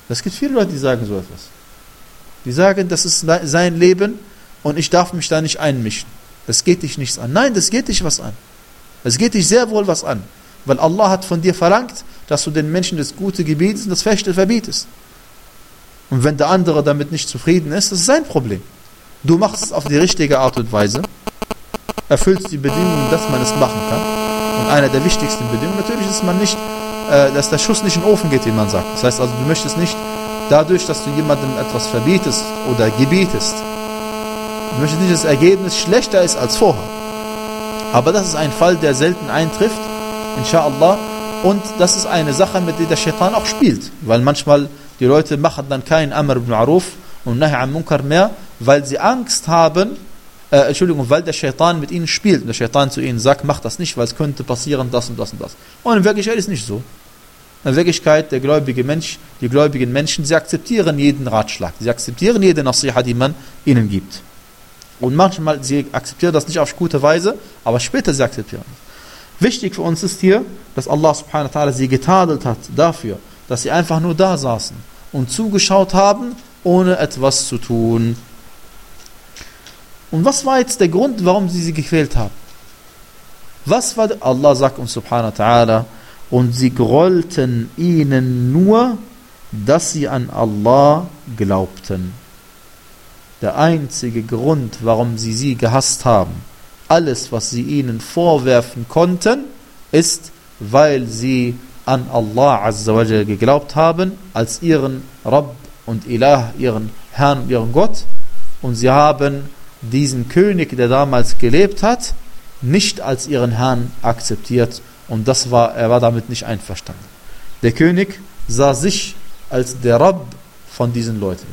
S1: Es gibt viele Leute, die sagen so etwas. Die sagen, das ist sein Leben und ich darf mich da nicht einmischen. Das geht dich nichts an. Nein, das geht dich was an. Es geht dich sehr wohl was an. Weil Allah hat von dir verlangt, dass du den Menschen das Gute gebietest und das Schlechte verbietest. Und wenn der andere damit nicht zufrieden ist, das ist sein Problem. Du machst es auf die richtige Art und Weise, erfüllst die Bedingungen, dass man es machen kann. Und eine der wichtigsten Bedingungen natürlich ist, man nicht, äh, dass der Schuss nicht in den Ofen geht, wie man sagt. Das heißt also, du möchtest nicht dadurch, dass du jemandem etwas verbietest oder gebietest, du möchtest nicht, dass das Ergebnis schlechter ist als vorher. Aber das ist ein Fall, der selten eintrifft, inshallah. Und das ist eine Sache, mit der der Shaitan auch spielt. Weil manchmal die Leute machen dann keinen Amr bil Ma'ruf und Nahy an Munkar mehr, weil sie Angst haben, äh, Entschuldigung, weil der Shaitan mit ihnen spielt. Und der Shaitan zu ihnen sagt, mach das nicht, weil es könnte passieren, das und das und das. Und in Wirklichkeit ist es nicht so. In Wirklichkeit, der gläubige Mensch, die gläubigen Menschen, sie akzeptieren jeden Ratschlag. Sie akzeptieren jede Nasiha, die man ihnen gibt. Und manchmal, sie akzeptieren das nicht auf gute Weise, aber später sie akzeptieren das. Wichtig für uns ist hier, dass Allah subhanahu wa ta'ala sie getadelt hat dafür, dass sie einfach nur da saßen und zugeschaut haben, ohne etwas zu tun. Und was war jetzt der Grund, warum sie sie gequält haben? Was war, Allah sagt uns subhanahu wa ta'ala, und sie grollten ihnen nur, dass sie an Allah glaubten. Der einzige Grund, warum sie sie gehasst haben, alles, was sie ihnen vorwerfen konnten, ist, weil sie an Allah Azza wa Jal geglaubt haben, als ihren Rabb und Ilah, ihren Herrn und ihren Gott. Und sie haben diesen König, der damals gelebt hat, nicht als ihren Herrn akzeptiert. Und das war, er war damit nicht einverstanden. Der König sah sich als der Rabb von diesen Leuten.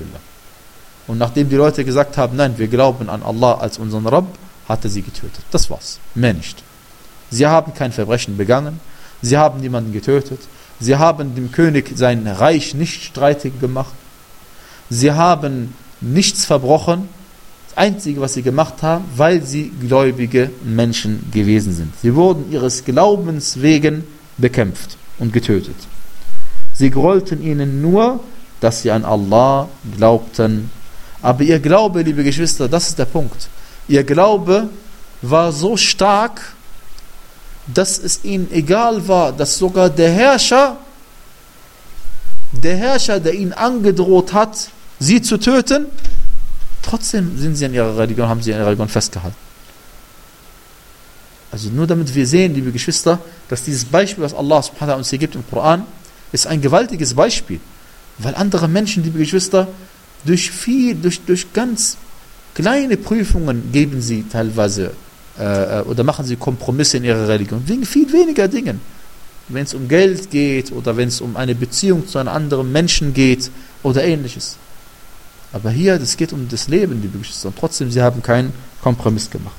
S1: Und nachdem die Leute gesagt haben, nein, wir glauben an Allah als unseren Rabb, hat er sie getötet. Das war's. Mehr nicht. Sie haben kein Verbrechen begangen. Sie haben niemanden getötet. Sie haben dem König sein Reich nicht streitig gemacht. Sie haben nichts verbrochen. Das Einzige, was sie gemacht haben, weil sie gläubige Menschen gewesen sind. Sie wurden ihres Glaubens wegen bekämpft und getötet. Sie grollten ihnen nur, dass sie an Allah glaubten. Aber ihr Glaube, liebe Geschwister, das ist der Punkt. Ihr Glaube war so stark, dass es ihnen egal war, dass sogar der Herrscher, der Herrscher, der ihnen angedroht hat, sie zu töten, trotzdem sind sie an ihrer Religion, haben sie an ihrer Religion festgehalten. Also nur damit wir sehen, liebe Geschwister, dass dieses Beispiel, was Allah subhanahu wa ta'ala uns hier gibt im Koran, ist ein gewaltiges Beispiel. Weil andere Menschen, liebe Geschwister, durch viel, durch, durch ganz kleine Prüfungen geben sie teilweise äh, oder machen sie Kompromisse in ihrer Religion, wegen viel weniger Dingen. Wenn es um Geld geht oder wenn es um eine Beziehung zu einem anderen Menschen geht oder ähnliches. Aber hier, das geht um das Leben, liebe Geschwister. Und trotzdem, sie haben keinen Kompromiss gemacht.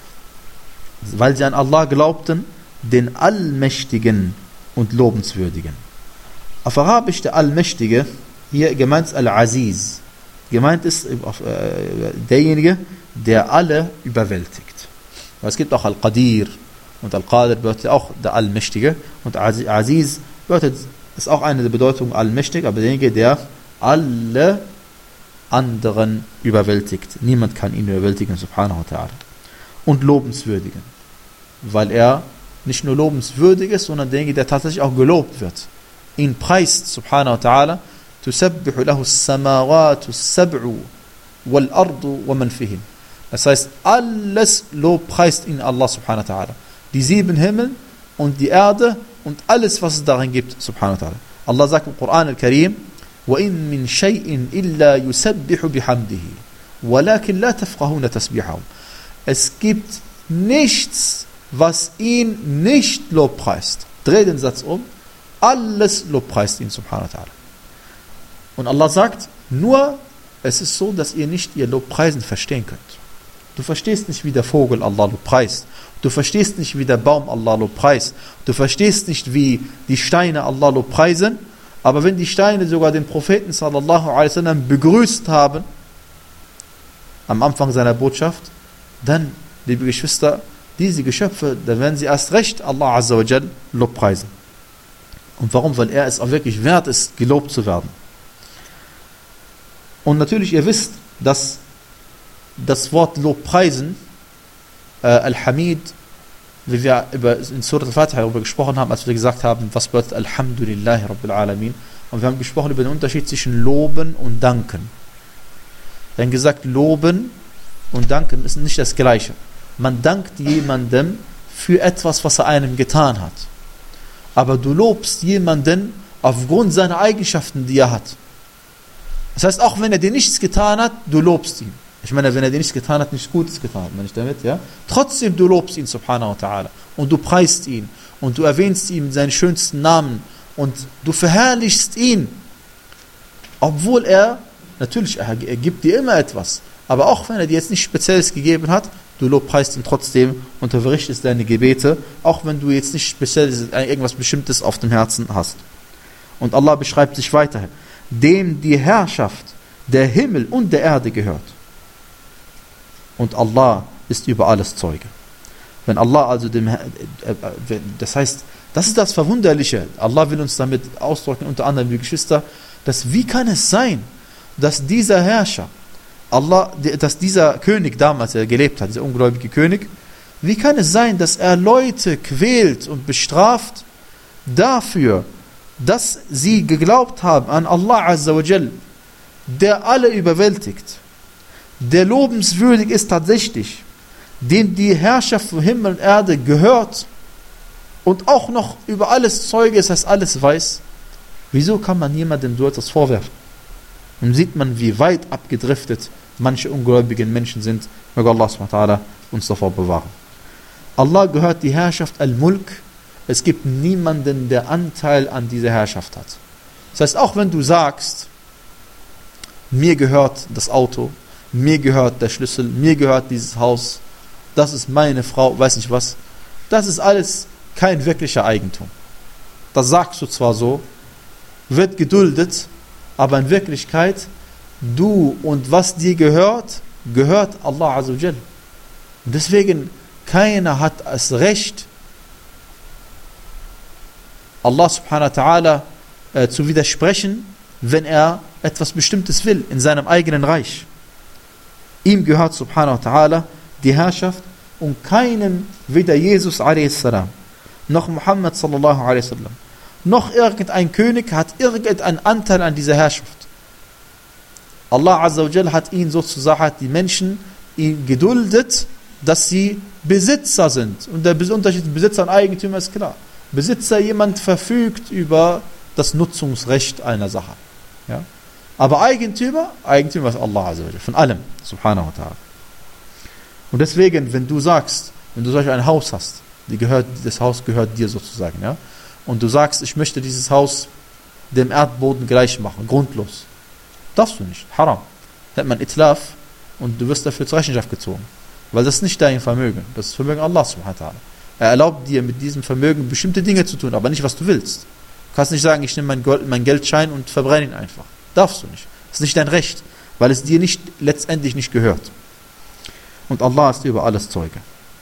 S1: Weil sie an Allah glaubten, den Allmächtigen und Lobenswürdigen. Auf Arabisch der Allmächtige, hier gemeint ist Al-Aziz. Gemeint ist äh, derjenige, der alle überwältigt. Es gibt auch Al-Qadir und Al-Qadir bedeutet auch der Allmächtige. Und Aziz bedeutet, ist auch eine der Bedeutungen allmächtig, aber derjenige, der alle anderen überwältigt. Niemand kann ihn überwältigen, subhanahu wa ta'ala. Und lobenswürdigen. Weil er nicht nur lobenswürdig ist, sondern derjenige, der tatsächlich auch gelobt wird. Ihn preist, subhanahu wa ta'ala, تسبح له السماوات السبع والأرض ومن فيهن. Das heißt, alles Lob preist ihn Allah subhanahu wa ta'ala. Die sieben Himmel und die Erde und alles, was es darin gibt, subhanahu wa ta'ala. Allah sagt im Koran al-Karim, وَإِن مِّن شَيْءٍ إِلَّا يُسَبِّحُ بِحَمْدِهِ وَلَكِنْ لَا تَفْقَهُونَ تَسْبِحَهُمْ. Es gibt nichts, was ihn nicht lobpreist. Dreh den Satz um. Alles lobpreist ihn, subhanahu wa ta'ala. Und Allah sagt, nur es ist so, dass ihr nicht ihr Lobpreisen verstehen könnt. Du verstehst nicht, wie der Vogel Allah lobpreist. Du verstehst nicht, wie der Baum Allah lobpreist. Du verstehst nicht, wie die Steine Allah lobpreisen. Aber wenn die Steine sogar den Propheten sallallahu alaihi wasallam begrüßt haben, am Anfang seiner Botschaft, dann, liebe Geschwister, diese Geschöpfe, dann werden sie erst recht Allah azza wa jal lobpreisen. Und warum? Weil er es auch wirklich wert ist, gelobt zu werden. Und natürlich, ihr wisst, dass das Wort Lobpreisen, äh, Al-Hamid, wie wir über, in Surah Al-Fatiha darüber gesprochen haben, als wir gesagt haben, was bedeutet Alhamdulillahi Rabbil Alamin. Und wir haben gesprochen über den Unterschied zwischen Loben und Danken. Wir haben gesagt, Loben und Danken ist nicht das Gleiche. Man dankt jemandem für etwas, was er einem getan hat. Aber du lobst jemanden aufgrund seiner Eigenschaften, die er hat. Das heißt, auch wenn er dir nichts getan hat, du lobst ihn. Ich meine, wenn er dir nichts getan hat, nichts Gutes getan hat, meine ich damit, ja? Trotzdem, du lobst ihn, subhanahu wa ta'ala. Und du preist ihn. Und du erwähnst ihn mit seinen schönsten Namen. Und du verherrlichst ihn. Obwohl er, natürlich, er, er gibt dir immer etwas. Aber auch wenn er dir jetzt nichts Spezielles gegeben hat, du lobpreist ihn trotzdem und du verrichtest deine Gebete, auch wenn du jetzt nicht Spezielles, irgendwas Bestimmtes auf dem Herzen hast. Und Allah beschreibt sich weiterhin. Dem die Herrschaft der Himmel und der Erde gehört. Und Allah ist über alles Zeuge. Wenn Allah also dem, das heißt, das ist das Verwunderliche. Allah will uns damit ausdrücken, unter anderem die Geschwister, dass wie kann es sein, dass dieser Herrscher, Allah, dass dieser König damals, der gelebt hat, dieser ungläubige König, wie kann es sein, dass er Leute quält und bestraft dafür, dass sie geglaubt haben an Allah Azza wa Jal, der alle überwältigt, der lobenswürdig ist tatsächlich, dem die Herrschaft von Himmel und Erde gehört und auch noch über alles Zeuge ist, das heißt alles weiß. Wieso kann man jemandem so etwas vorwerfen? Und sieht man, wie weit abgedriftet manche ungläubigen Menschen sind. Möge Allah subhanahu wa ta'ala uns davor bewahren. Allah gehört die Herrschaft Al-Mulk. Es gibt niemanden, der Anteil an dieser Herrschaft hat. Das heißt, auch wenn du sagst, mir gehört das Auto, mir gehört der Schlüssel, mir gehört dieses Haus, das ist meine Frau, weiß nicht was, das ist alles kein wirklicher Eigentum. Das sagst du zwar so, wird geduldet, aber in Wirklichkeit, du und was dir gehört, gehört Allah Azza wa Jal. Und deswegen, keiner hat das Recht, Allah subhanahu wa ta'ala äh, zu widersprechen, wenn er etwas Bestimmtes will, in seinem eigenen Reich. Ihm gehört subhanahu wa ta'ala die Herrschaft und keinem, weder Jesus a s, noch Muhammad sallallahu alaihi wasallam, noch irgendein König hat irgendeinen Anteil an dieser Herrschaft. Allah Azza wa Jal hat ihn sozusagen, hat die Menschen ihn geduldet, dass sie Besitzer sind. Und der Unterschied zwischen Besitzer und Eigentümer ist klar. Besitzer, jemand verfügt über das Nutzungsrecht einer Sache. Ja? Aber Eigentümer, Eigentümer ist Allah Azza wa Jal, von allem, subhanahu wa ta'ala. Und deswegen, wenn du sagst, wenn du solch ein Haus hast, die gehört, das Haus gehört dir sozusagen, ja, und du sagst, ich möchte dieses Haus dem Erdboden gleich machen, grundlos, darfst du nicht, haram. Da hat man Itlaf und du wirst dafür zur Rechenschaft gezogen. Weil das ist nicht dein Vermögen, das ist das Vermögen Allah subhanahu wa ta'ala. Er erlaubt dir mit diesem Vermögen bestimmte Dinge zu tun, aber nicht, was du willst. Du kannst nicht sagen, ich nehme meinen Gold, mein Geldschein und verbrenne ihn einfach. Darfst du nicht. Das ist nicht dein Recht, weil es dir nicht letztendlich nicht gehört. Und Allah ist über alles Zeuge.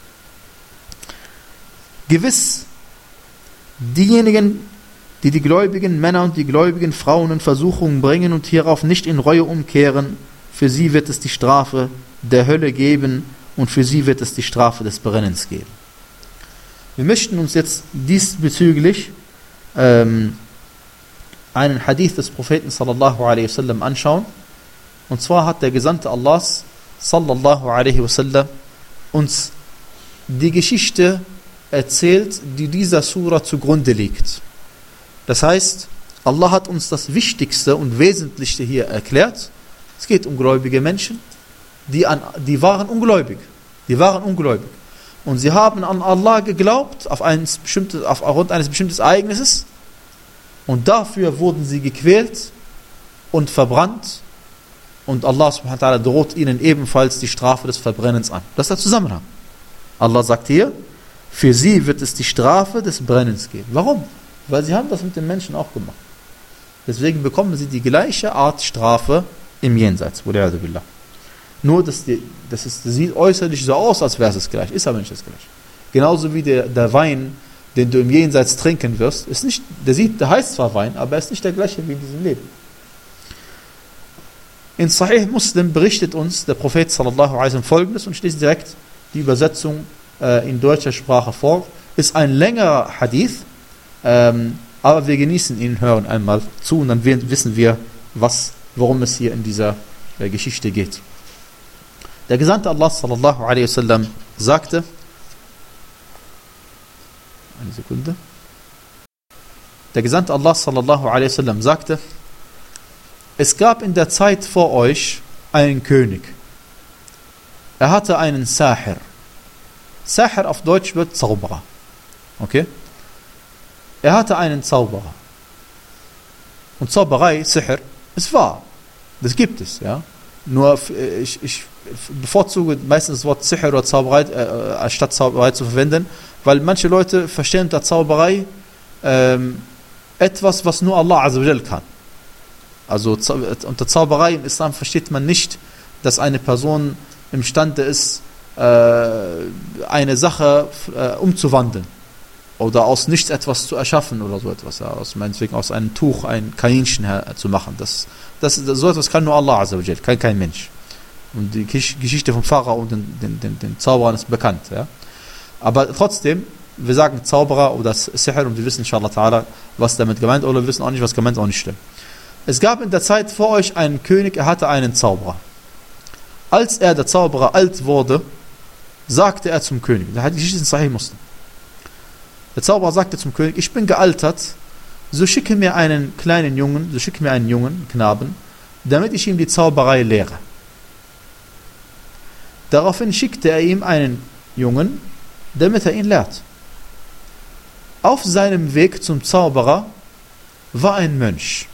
S1: Gewiss, diejenigen, die die gläubigen Männer und die gläubigen Frauen in Versuchungen bringen und hierauf nicht in Reue umkehren, für sie wird es die Strafe der Hölle geben und für sie wird es die Strafe des Brennens geben. Wir möchten uns jetzt diesbezüglich ähm, einen Hadith des Propheten sallallahu alaihi wasallam anschauen. Und zwar hat der Gesandte Allahs sallallahu alaihi wasallam uns die Geschichte erzählt, die dieser Sura zugrunde liegt. Das heißt, Allah hat uns das Wichtigste und Wesentlichste hier erklärt. Es geht um gläubige Menschen, die, an, die waren ungläubig. Die waren ungläubig. Und sie haben an Allah geglaubt, auf eines bestimmtes, aufgrund eines bestimmten Ereignisses. Und dafür wurden sie gequält und verbrannt. Und Allah subhanahu wa ta'ala droht ihnen ebenfalls die Strafe des Verbrennens an. Das ist der Zusammenhang. Allah sagt hier, für sie wird es die Strafe des Brennens geben. Warum? Weil sie haben das mit den Menschen auch gemacht. Deswegen bekommen sie die gleiche Art Strafe im Jenseits. Nur, dass die, das, ist, das sieht äußerlich so aus, als wäre es gleich. Ist aber nicht das gleiche. Genauso wie der, der Wein den du im Jenseits trinken wirst, ist nicht, der sieht, der heißt zwar Wein, aber er ist nicht der gleiche wie in diesem Leben. In Sahih Muslim berichtet uns der Prophet sallallahu alaihi wasallam Folgendes und schließt direkt die Übersetzung äh, in deutscher Sprache vor. Ist ein längerer Hadith, ähm, aber wir genießen ihn, hören einmal zu und dann wissen wir, was, worum es hier in dieser äh, Geschichte geht. Der Gesandte Allah sallallahu alaihi wasallam sagte, eine Sekunde, der Gesandte Allah sallallahu alaihi wasallam sagte, es gab in der Zeit vor euch einen König. Er hatte einen Sahir. Sahir auf Deutsch wird Zauberer. Okay? Er hatte einen Zauberer. Und Zauberei, Sihr, ist wahr. Das gibt es, ja. Nur ich, ich bevorzuge meistens das Wort Sihr oder Zauberei äh, statt Zauberei zu verwenden, weil manche Leute verstehen unter Zauberei ähm, etwas, was nur Allah Azza wa Jal kann. Also unter Zauberei im Islam versteht man nicht, dass eine Person imstande ist, äh, eine Sache äh, umzuwandeln oder aus nichts etwas zu erschaffen oder so etwas, ja, aus, meinetwegen aus einem Tuch ein Kaninchen her, zu machen. Das, das, so etwas kann nur Allah Azza wa Jal, kann kein Mensch. Und die Geschichte vom Pharao und den, den, den, den Zauberern ist bekannt. Ja. Aber trotzdem, wir sagen Zauberer oder Sihr und wir wissen inshallah ta'ala, was damit gemeint ist, oder wir wissen auch nicht, was gemeint ist, auch nicht stimmt. Es gab in der Zeit vor euch einen König, er hatte einen Zauberer. Als er, der Zauberer, alt wurde, sagte er zum König, der Hadith ist in Sahih Muslim. Der Zauberer sagte zum König, ich bin gealtert, so schicke mir einen kleinen Jungen, so schicke mir einen jungen Knaben, damit ich ihm die Zauberei lehre. Daraufhin schickte er ihm einen Jungen, damit er ihn lehrt. Auf seinem Weg zum Zauberer war ein Mönch.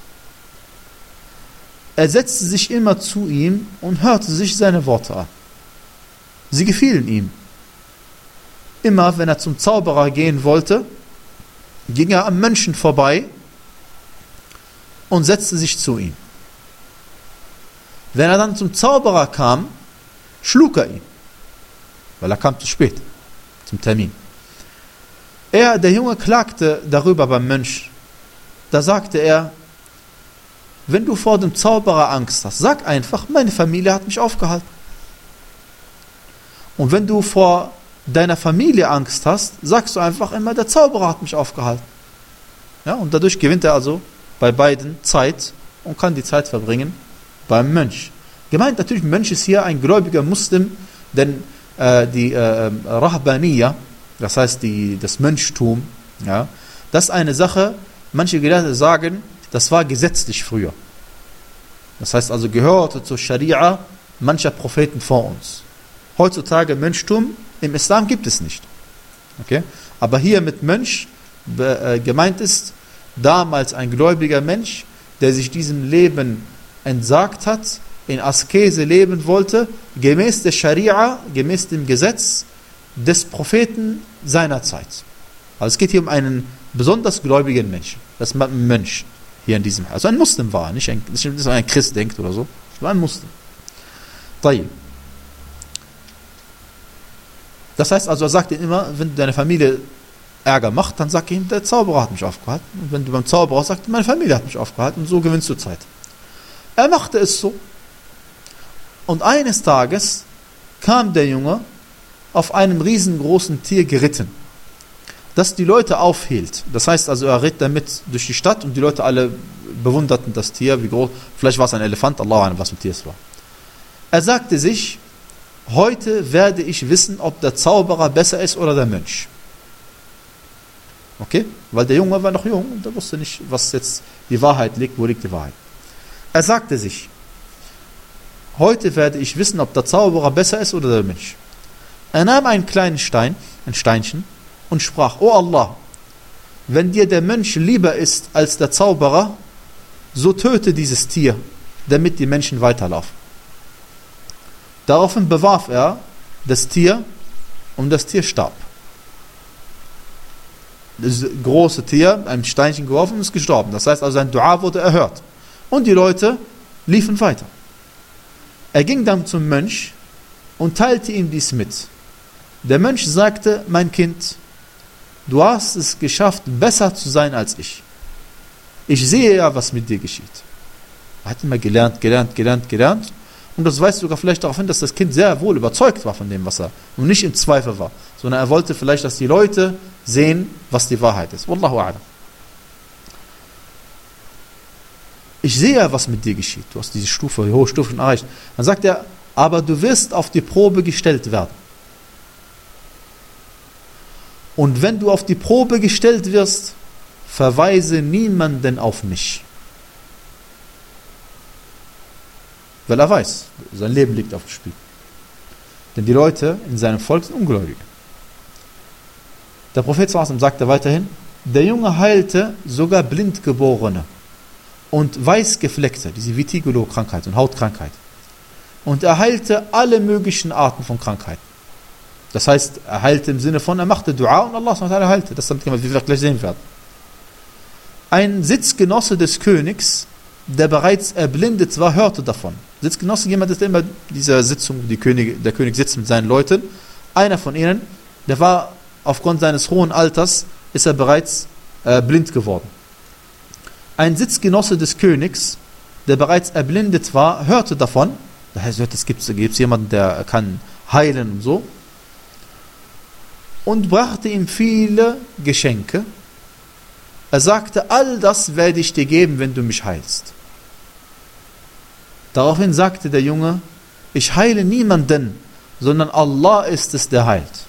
S1: Er setzte sich immer zu ihm und hörte sich seine Worte an. Sie gefielen ihm. Immer wenn er zum Zauberer gehen wollte, ging er am Mönchen vorbei und setzte sich zu ihm. Wenn er dann zum Zauberer kam, schlug er ihn, weil er kam zu spät zum Termin. Er, der Junge, klagte darüber beim Mönch. Da sagte er, wenn du vor dem Zauberer Angst hast, sag einfach, meine Familie hat mich aufgehalten. Und wenn du vor deiner Familie Angst hast, sagst du einfach immer, der Zauberer hat mich aufgehalten. Ja, und dadurch gewinnt er also bei beiden Zeit und kann die Zeit verbringen beim Mönch. Gemeint natürlich, Mönch ist hier ein gläubiger Muslim, denn äh, die äh, Rahbaniya, das heißt die, das Mönchtum, ja, das ist eine Sache, manche Gelehrte sagen, das war gesetzlich früher. Das heißt also, gehörte zur Scharia mancher Propheten vor uns. Heutzutage Mönchtum im Islam gibt es nicht. Okay? Aber hier mit Mönch äh, gemeint ist, damals ein gläubiger Mensch, der sich diesem Leben entsagt hat, in Askese leben wollte, gemäß der Scharia, gemäß dem Gesetz des Propheten seiner Zeit. Also es geht hier um einen besonders gläubigen Menschen. Das ist ein Mönch. Hier in diesem, also ein Muslim war, nicht ein, nicht dass ein Christ denkt oder so, war ein Muslim. Das heißt also, er sagt ihm immer, wenn deine Familie Ärger macht, dann sag ihm, der Zauberer hat mich aufgehalten. Und wenn du beim Zauberer sagst, meine Familie hat mich aufgehalten, und so gewinnst du Zeit. Er machte es so. Und eines Tages kam der Junge auf einem riesengroßen Tier geritten, das die Leute aufhielt. Das heißt also, er ritt damit durch die Stadt und die Leute alle bewunderten das Tier, wie groß, vielleicht war es ein Elefant, Allah weiß, was für ein Tier es war. Er sagte sich, heute werde ich wissen, ob der Zauberer besser ist oder der Mönch. Okay? Weil der Junge war noch jung und er wusste nicht, was jetzt die Wahrheit liegt, wo liegt die Wahrheit. Er sagte sich, heute werde ich wissen, ob der Zauberer besser ist oder der Mönch. Er nahm einen kleinen Stein, ein Steinchen, und sprach, O Allah, wenn dir der Mönch lieber ist als der Zauberer, so töte dieses Tier, damit die Menschen weiterlaufen. Daraufhin bewarf er das Tier und das Tier starb. Das große Tier, ein Steinchen geworfen und ist gestorben. Das heißt also, sein Dua wurde erhört. Und die Leute liefen weiter. Er ging dann zum Mönch und teilte ihm dies mit. Der Mönch sagte, mein Kind, du hast es geschafft, besser zu sein als ich. Ich sehe ja, was mit dir geschieht. Er hat immer gelernt, gelernt, gelernt, gelernt. Und das weist sogar vielleicht darauf hin, dass das Kind sehr wohl überzeugt war von dem, was er, und nicht im Zweifel war, sondern er wollte vielleicht, dass die Leute sehen, was die Wahrheit ist. Wallahu a'lam. Ich sehe ja, was mit dir geschieht. Du hast diese Stufe, die hohe Stufe schon erreicht. Dann sagt er, aber du wirst auf die Probe gestellt werden. Und wenn du auf die Probe gestellt wirst, verweise niemanden auf mich. Weil er weiß, sein Leben liegt auf dem Spiel. Denn die Leute in seinem Volk sind Ungläubige. Der Prophet sallallahu alaihi wasallam sagte weiterhin, der Junge heilte sogar Blindgeborene und Weißgefleckte, diese Vitiligo-Krankheit und Hautkrankheit. Und er heilte alle möglichen Arten von Krankheiten. Das heißt, er heilte im Sinne von, er machte Dua und Allah subhanahu wa ta'ala heilte. Das ist, wie wir gleich sehen werden. Ein Sitzgenosse des Königs, der bereits erblindet war, hörte davon. Sitzgenosse, jemand ist immer dieser Sitzung, die König, der König sitzt mit seinen Leuten. Einer von ihnen, der war aufgrund seines hohen Alters, ist er bereits äh, blind geworden. Ein Sitzgenosse des Königs, der bereits erblindet war, hörte davon. Das heißt, es gibt es jemanden, der kann heilen und so. Und brachte ihm viele Geschenke. Er sagte, all das werde ich dir geben, wenn du mich heilst. Daraufhin sagte der Junge, ich heile niemanden, sondern Allah ist es, der heilt.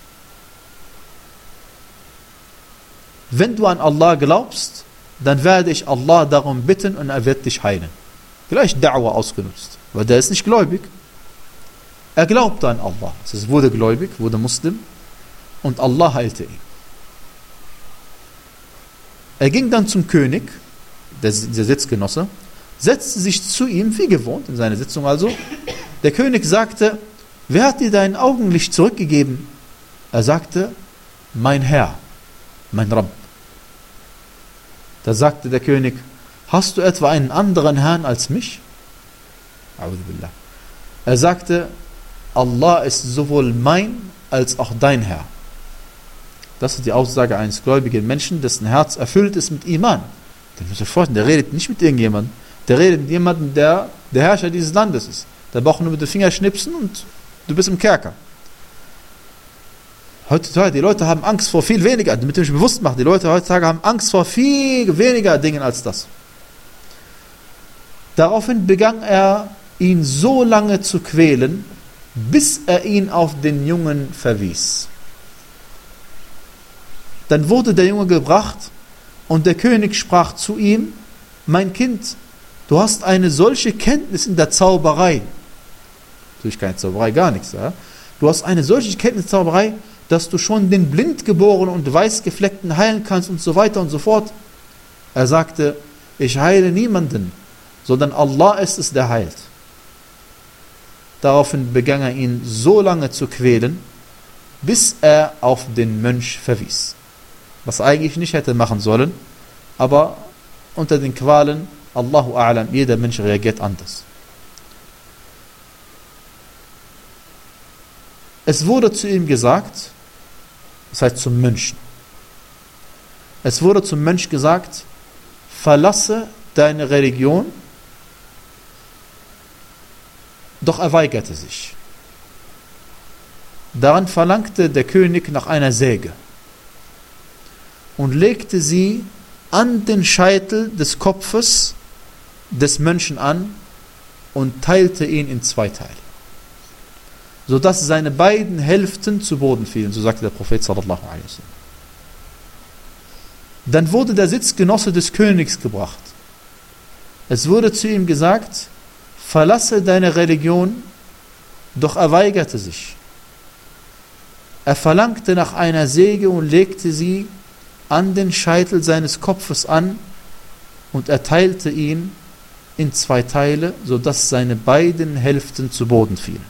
S1: Wenn du an Allah glaubst, dann werde ich Allah darum bitten und er wird dich heilen. Gleich Da'wah ausgenutzt, weil der ist nicht gläubig. Er glaubte an Allah. Das heißt, wurde gläubig, wurde Muslim und Allah heilte ihn. Er ging dann zum König, der, der Sitzgenosse, setzte sich zu ihm, wie gewohnt, in seine Sitzung also. Der König sagte, wer hat dir dein Augenlicht zurückgegeben? Er sagte, mein Herr, mein Rabb. Da sagte der König, hast du etwa einen anderen Herrn als mich? Er sagte, Allah ist sowohl mein als auch dein Herr. Das ist die Aussage eines gläubigen Menschen, dessen Herz erfüllt ist mit Iman. Der muss sich vorstellen, der redet nicht mit irgendjemandem, der redet mit jemandem, der der Herrscher dieses Landes ist. Der braucht nur mit den Fingern schnipsen und du bist im Kerker. Heutzutage, die Leute haben Angst vor viel weniger, damit ich bewusst mache, die Leute heutzutage haben Angst vor viel weniger Dingen als das. Daraufhin begann er, ihn so lange zu quälen, bis er ihn auf den Jungen verwies. Dann wurde der Junge gebracht und der König sprach zu ihm, mein Kind, du hast eine solche Kenntnis in der Zauberei. Natürlich keine Zauberei, gar nichts. Ja? Du hast eine solche Kenntnis in der Zauberei, dass du schon den Blindgeborenen und Weißgefleckten heilen kannst und so weiter und so fort. Er sagte, ich heile niemanden, sondern Allah ist es, der heilt. Daraufhin begann er ihn so lange zu quälen, bis er auf den Mönch verwies. Was er eigentlich nicht hätte machen sollen, aber unter den Qualen, Allahu A'lam, jeder Mensch reagiert anders. Es wurde zu ihm gesagt, das heißt zum Mönchen, es wurde zum Mönch gesagt, verlasse deine Religion, doch er weigerte sich. Daran verlangte der König nach einer Säge und legte sie an den Scheitel des Kopfes des Mönchen an und teilte ihn in zwei Teile, sodass seine beiden Hälften zu Boden fielen, so sagte der Prophet sallallahu alaihi wasallam. Dann wurde der Sitzgenosse des Königs gebracht. Es wurde zu ihm gesagt, verlasse deine Religion, doch er weigerte sich. Er verlangte nach einer Säge und legte sie an den Scheitel seines Kopfes an und er teilte ihn in zwei Teile, sodass seine beiden Hälften zu Boden fielen.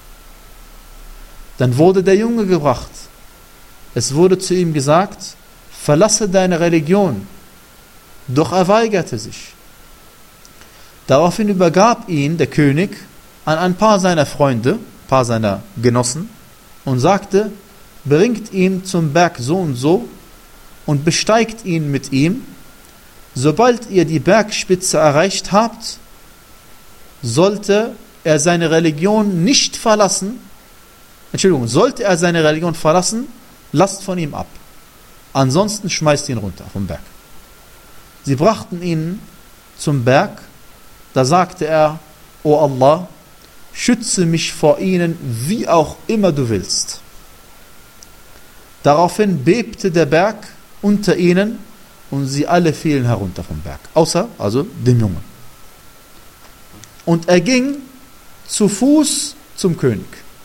S1: Dann wurde der Junge gebracht. Es wurde zu ihm gesagt, verlasse deine Religion, doch er weigerte sich. Daraufhin übergab ihn der König an ein paar seiner Freunde, ein paar seiner Genossen und sagte, bringt ihn zum Berg so und so und besteigt ihn mit ihm. Sobald ihr die Bergspitze erreicht habt, sollte er seine Religion nicht verlassen. Entschuldigung, sollte er seine Religion verlassen, lasst von ihm ab. Ansonsten schmeißt ihn runter vom Berg. Sie brachten ihn zum Berg. Da sagte er: O Allah, schütze mich vor ihnen, wie auch immer du willst. Daraufhin bebte der Berg unter ihnen und sie alle fielen herunter vom Berg. Außer, also, dem Jungen. Und er ging zu Fuß zum König.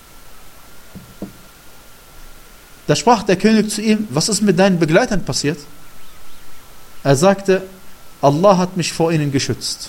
S1: Da sprach der König zu ihm: Was ist mit deinen Begleitern passiert? Er sagte: Allah hat mich vor ihnen geschützt.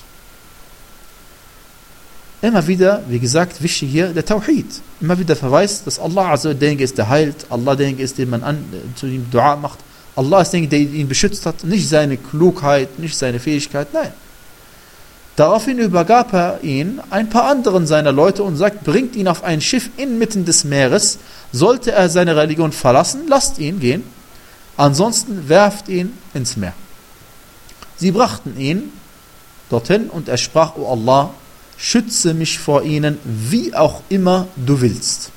S1: Immer wieder, wie gesagt, wichtig hier der Tawhid. Immer wieder Verweis, dass Allah also derjenige ist, der heilt. Allah derjenige ist, den man an, zu ihm Dua macht. Allah ist derjenige, der ihn beschützt hat. Nicht seine Klugheit, nicht seine Fähigkeit, nein. Daraufhin übergab er ihn ein paar anderen seiner Leute und sagt: Bringt ihn auf ein Schiff inmitten des Meeres. Sollte er seine Religion verlassen, lasst ihn gehen. Ansonsten werft ihn ins Meer. Sie brachten ihn dorthin und er sprach: O Allah, schütze mich vor ihnen, wie auch immer du willst.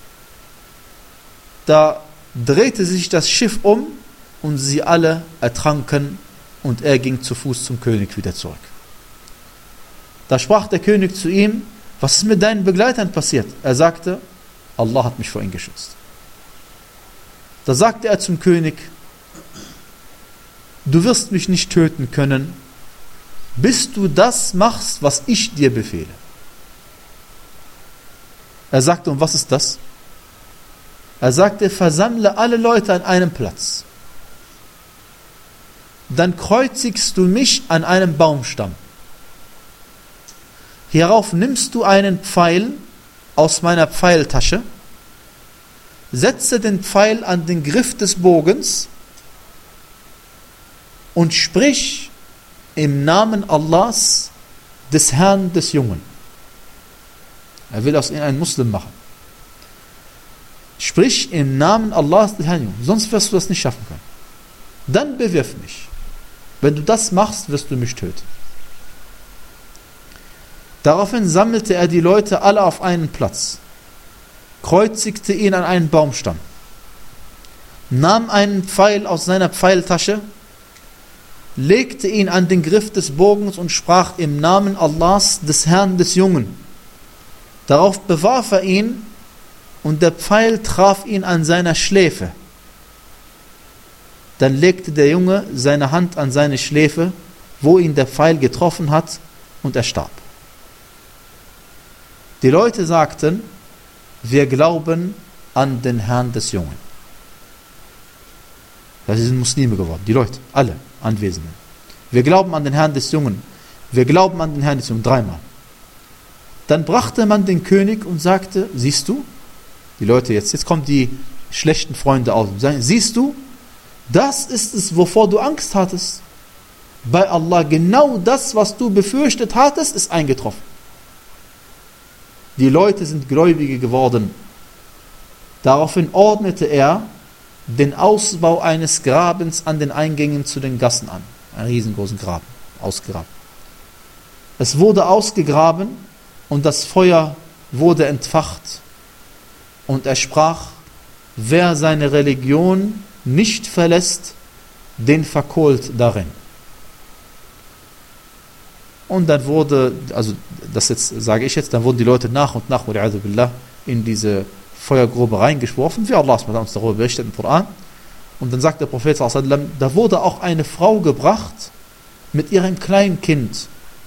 S1: Da drehte sich das Schiff um und sie alle ertranken und er ging zu Fuß zum König wieder zurück. Da sprach der König zu ihm: Was ist mit deinen Begleitern passiert? Er sagte: Allah hat mich vor ihnen geschützt. Da sagte er zum König: Du wirst mich nicht töten können, bis du das machst, was ich dir befehle. Er sagte: Und was ist das? Er sagte: Versammle alle Leute an einem Platz. Dann kreuzigst du mich an einem Baumstamm. Hierauf nimmst du einen Pfeil aus meiner Pfeiltasche, setze den Pfeil an den Griff des Bogens und sprich im Namen Allahs, des Herrn des Jungen. Er will aus ihm einen Muslim machen. Sprich im Namen Allahs, des Herrn des Jungen, sonst wirst du das nicht schaffen können. Dann bewirf mich. Wenn du das machst, wirst du mich töten. Daraufhin sammelte er die Leute alle auf einen Platz, kreuzigte ihn an einen Baumstamm, nahm einen Pfeil aus seiner Pfeiltasche, legte ihn an den Griff des Bogens und sprach im Namen Allahs, des Herrn des Jungen. Darauf bewarf er ihn und der Pfeil traf ihn an seiner Schläfe. Dann legte der Junge seine Hand an seine Schläfe, wo ihn der Pfeil getroffen hat, und er starb. Die Leute sagten: Wir glauben an den Herrn des Jungen. Das sind Muslime geworden, die Leute, alle Anwesenden. Wir glauben an den Herrn des Jungen. Wir glauben an den Herrn des Jungen, dreimal. Dann brachte man den König und sagte: Siehst du, die Leute jetzt, jetzt kommen die schlechten Freunde aus und sagen: Siehst du, das ist es, wovor du Angst hattest. Bei Allah, genau das, was du befürchtet hattest, ist eingetroffen. Die Leute sind Gläubige geworden. Daraufhin ordnete er den Ausbau eines Grabens an den Eingängen zu den Gassen an. Einen riesengroßen Graben, ausgegraben. Es wurde ausgegraben und das Feuer wurde entfacht. Und er sprach: Wer seine Religion nicht verlässt, den verkohlt darin. Und dann wurde, also das jetzt sage ich jetzt, dann wurden die Leute nach und nach in diese Feuergrube reingeworfen, wie Allah uns darüber berichtet im Koran. Und dann sagt der Prophet, da wurde auch eine Frau gebracht mit ihrem kleinen Kind.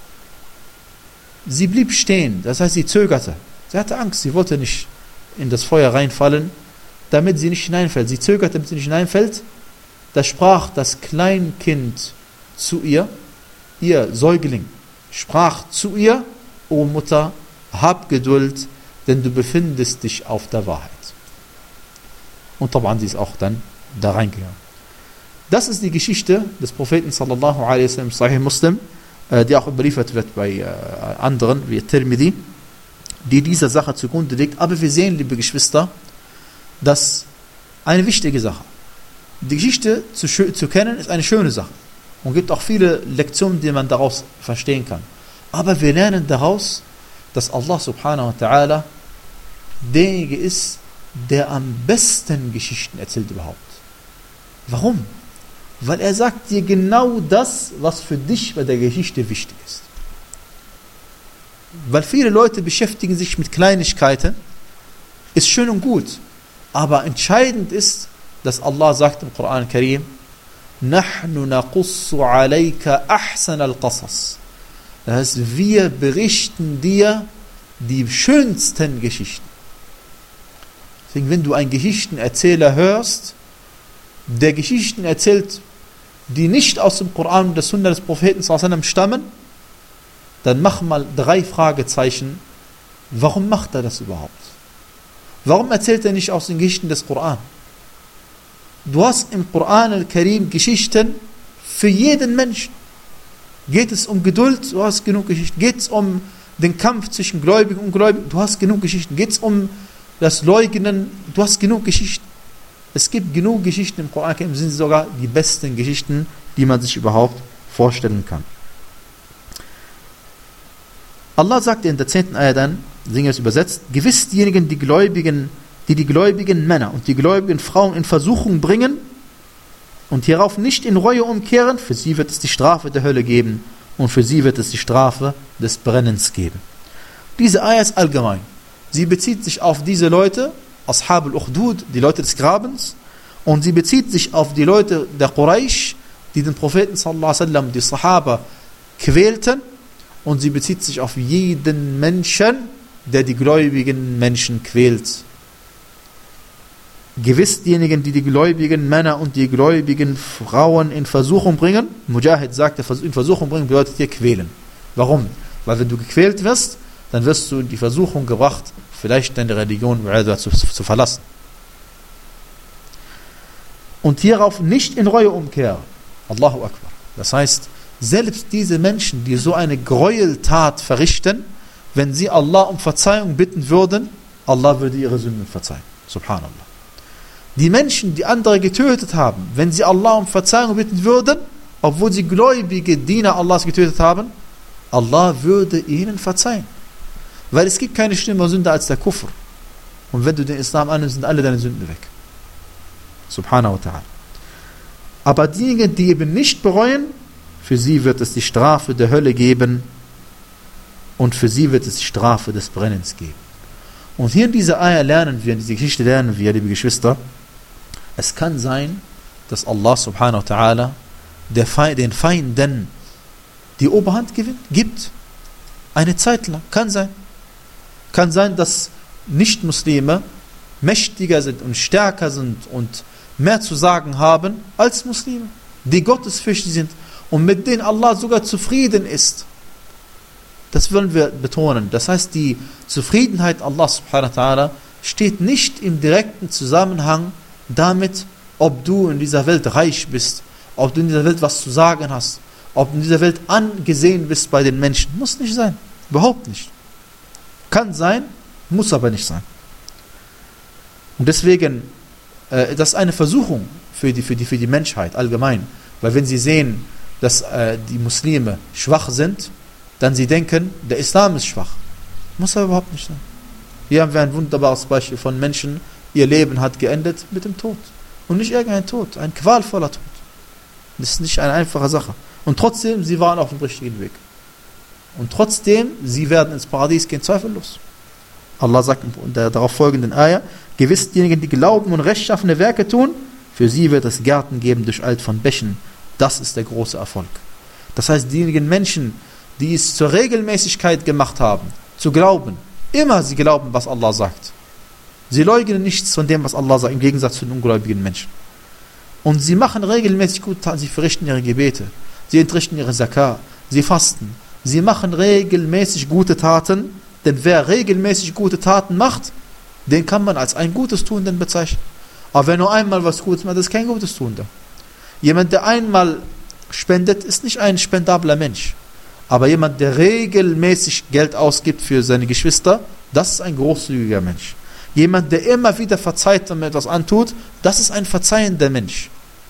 S1: Sie blieb stehen, das heißt, sie zögerte. Sie hatte Angst, sie wollte nicht in das Feuer reinfallen, damit sie nicht hineinfällt. Sie zögerte, damit sie nicht hineinfällt. Da sprach das Kleinkind zu ihr, ihr Säugling, sprach zu ihr: O Mutter, hab Geduld, denn du befindest dich auf der Wahrheit. Und taban, sie ist auch dann da reingegangen. Das ist die Geschichte des Propheten sallallahu alaihi wasallam, Sahih Muslim, die auch überliefert wird bei anderen, wie Tirmidhi, die dieser Sache zugrunde liegt. Aber wir sehen, liebe Geschwister, dass eine wichtige Sache, Die Geschichte zu, zu kennen ist eine schöne Sache und gibt auch viele Lektionen, die man daraus verstehen kann. Aber wir lernen daraus, dass Allah subhanahu wa ta'ala derjenige ist, der am besten Geschichten erzählt überhaupt. Warum? Weil er sagt dir genau das, was für dich bei der Geschichte wichtig ist. Weil viele Leute beschäftigen sich mit Kleinigkeiten, ist schön und gut, aber entscheidend ist, dass Allah sagt im Koran Karim, نَحْنُ نَقُصُّ عَلَيْكَ أَحْسَنَ الْقَصَصِ. Das heißt, wir berichten dir die schönsten Geschichten. Deswegen, wenn du einen Geschichtenerzähler hörst, der Geschichten erzählt, die nicht aus dem Koran und der Sunna des Propheten sallallahu alaihi wasallam stammen, dann mach mal drei Fragezeichen. Warum macht er das überhaupt? Warum erzählt er nicht aus den Geschichten des Koran? Du hast im Koran al-Karim Geschichten für jeden Menschen. Geht es um Geduld? Du hast genug Geschichten. Geht es um den Kampf zwischen Gläubigen und Ungläubigen? Du hast genug Geschichten. Geht es um das Leugnen? Du hast genug Geschichten. Es gibt genug Geschichten im Koran, im Sinne sogar die besten Geschichten, die man sich überhaupt vorstellen kann. Allah sagt in der zehnten Ayah dann, sinngemäß übersetzt, gewiss diejenigen, die Gläubigen, die die gläubigen Männer und die gläubigen Frauen in Versuchung bringen und hierauf nicht in Reue umkehren, für sie wird es die Strafe der Hölle geben und für sie wird es die Strafe des Brennens geben. Diese Ayah ist allgemein. Sie bezieht sich auf diese Leute, Ashab al-Ukhdud, die Leute des Grabens, und sie bezieht sich auf die Leute der Quraysh, die den Propheten sallallahu alaihi wasallam, die Sahaba, quälten, und sie bezieht sich auf jeden Menschen, der die gläubigen Menschen quält. Gewiss diejenigen, die die gläubigen Männer und die gläubigen Frauen in Versuchung bringen, Mujahid sagt, in Versuchung bringen bedeutet hier quälen. Warum? Weil wenn du gequält wirst, dann wirst du in die Versuchung gebracht, vielleicht deine Religion zu, zu verlassen. Und hierauf nicht in Reue umkehren. Allahu Akbar. Das heißt, selbst diese Menschen, die so eine Gräueltat verrichten, wenn sie Allah um Verzeihung bitten würden, Allah würde ihre Sünden verzeihen. Subhanallah. Die Menschen, die andere getötet haben, wenn sie Allah um Verzeihung bitten würden, obwohl sie gläubige Diener Allahs getötet haben, Allah würde ihnen verzeihen. Weil es gibt keine schlimmere Sünde als der Kufr. Und wenn du den Islam annimmst, sind alle deine Sünden weg. Subhanahu wa ta'ala. Aber diejenigen, die eben nicht bereuen, für sie wird es die Strafe der Hölle geben und für sie wird es die Strafe des Brennens geben. Und hier in dieser Ayah lernen wir, in dieser Geschichte lernen wir, liebe Geschwister, es kann sein, dass Allah subhanahu wa ta'ala den Feinden die Oberhand gewinnt, gibt. Eine Zeit lang. Kann sein. Kann sein, dass Nicht-Muslime mächtiger sind und stärker sind und mehr zu sagen haben als Muslime, die gottesfürchtig sind und mit denen Allah sogar zufrieden ist. Das wollen wir betonen. Das heißt, die Zufriedenheit Allah subhanahu wa ta'ala steht nicht im direkten Zusammenhang damit, ob du in dieser Welt reich bist, ob du in dieser Welt was zu sagen hast, ob du in dieser Welt angesehen bist bei den Menschen. Muss nicht sein. Überhaupt nicht. Kann sein, muss aber nicht sein. Und deswegen, äh, das ist eine Versuchung für die, für, die, für die Menschheit allgemein. Weil wenn sie sehen, dass äh, die Muslime schwach sind, dann sie denken, der Islam ist schwach. Muss aber überhaupt nicht sein. Hier haben wir ein wunderbares Beispiel von Menschen, ihr Leben hat geendet mit dem Tod. Und nicht irgendein Tod, ein qualvoller Tod. Das ist nicht eine einfache Sache. Und trotzdem, sie waren auf dem richtigen Weg. Und trotzdem, sie werden ins Paradies gehen, zweifellos. Allah sagt in der darauf folgenden Ayah, gewiss diejenigen, die glauben und rechtschaffene Werke tun, für sie wird es Gärten geben durch Alt von Bächen. Das ist der große Erfolg. Das heißt, diejenigen Menschen, die es zur Regelmäßigkeit gemacht haben, zu glauben, immer sie glauben, was Allah sagt. Sie leugnen nichts von dem, was Allah sagt, im Gegensatz zu den ungläubigen Menschen. Und sie machen regelmäßig gute Taten, sie verrichten ihre Gebete, sie entrichten ihre Zakah, sie fasten, sie machen regelmäßig gute Taten, denn wer regelmäßig gute Taten macht, den kann man als ein gutes Tuenden bezeichnen. Aber wer nur einmal was Gutes macht, das ist kein gutes Tuender. Jemand, der einmal spendet, ist nicht ein spendabler Mensch. Aber jemand, der regelmäßig Geld ausgibt für seine Geschwister, das ist ein großzügiger Mensch. Jemand, der immer wieder verzeiht, wenn man etwas antut, das ist ein verzeihender Mensch.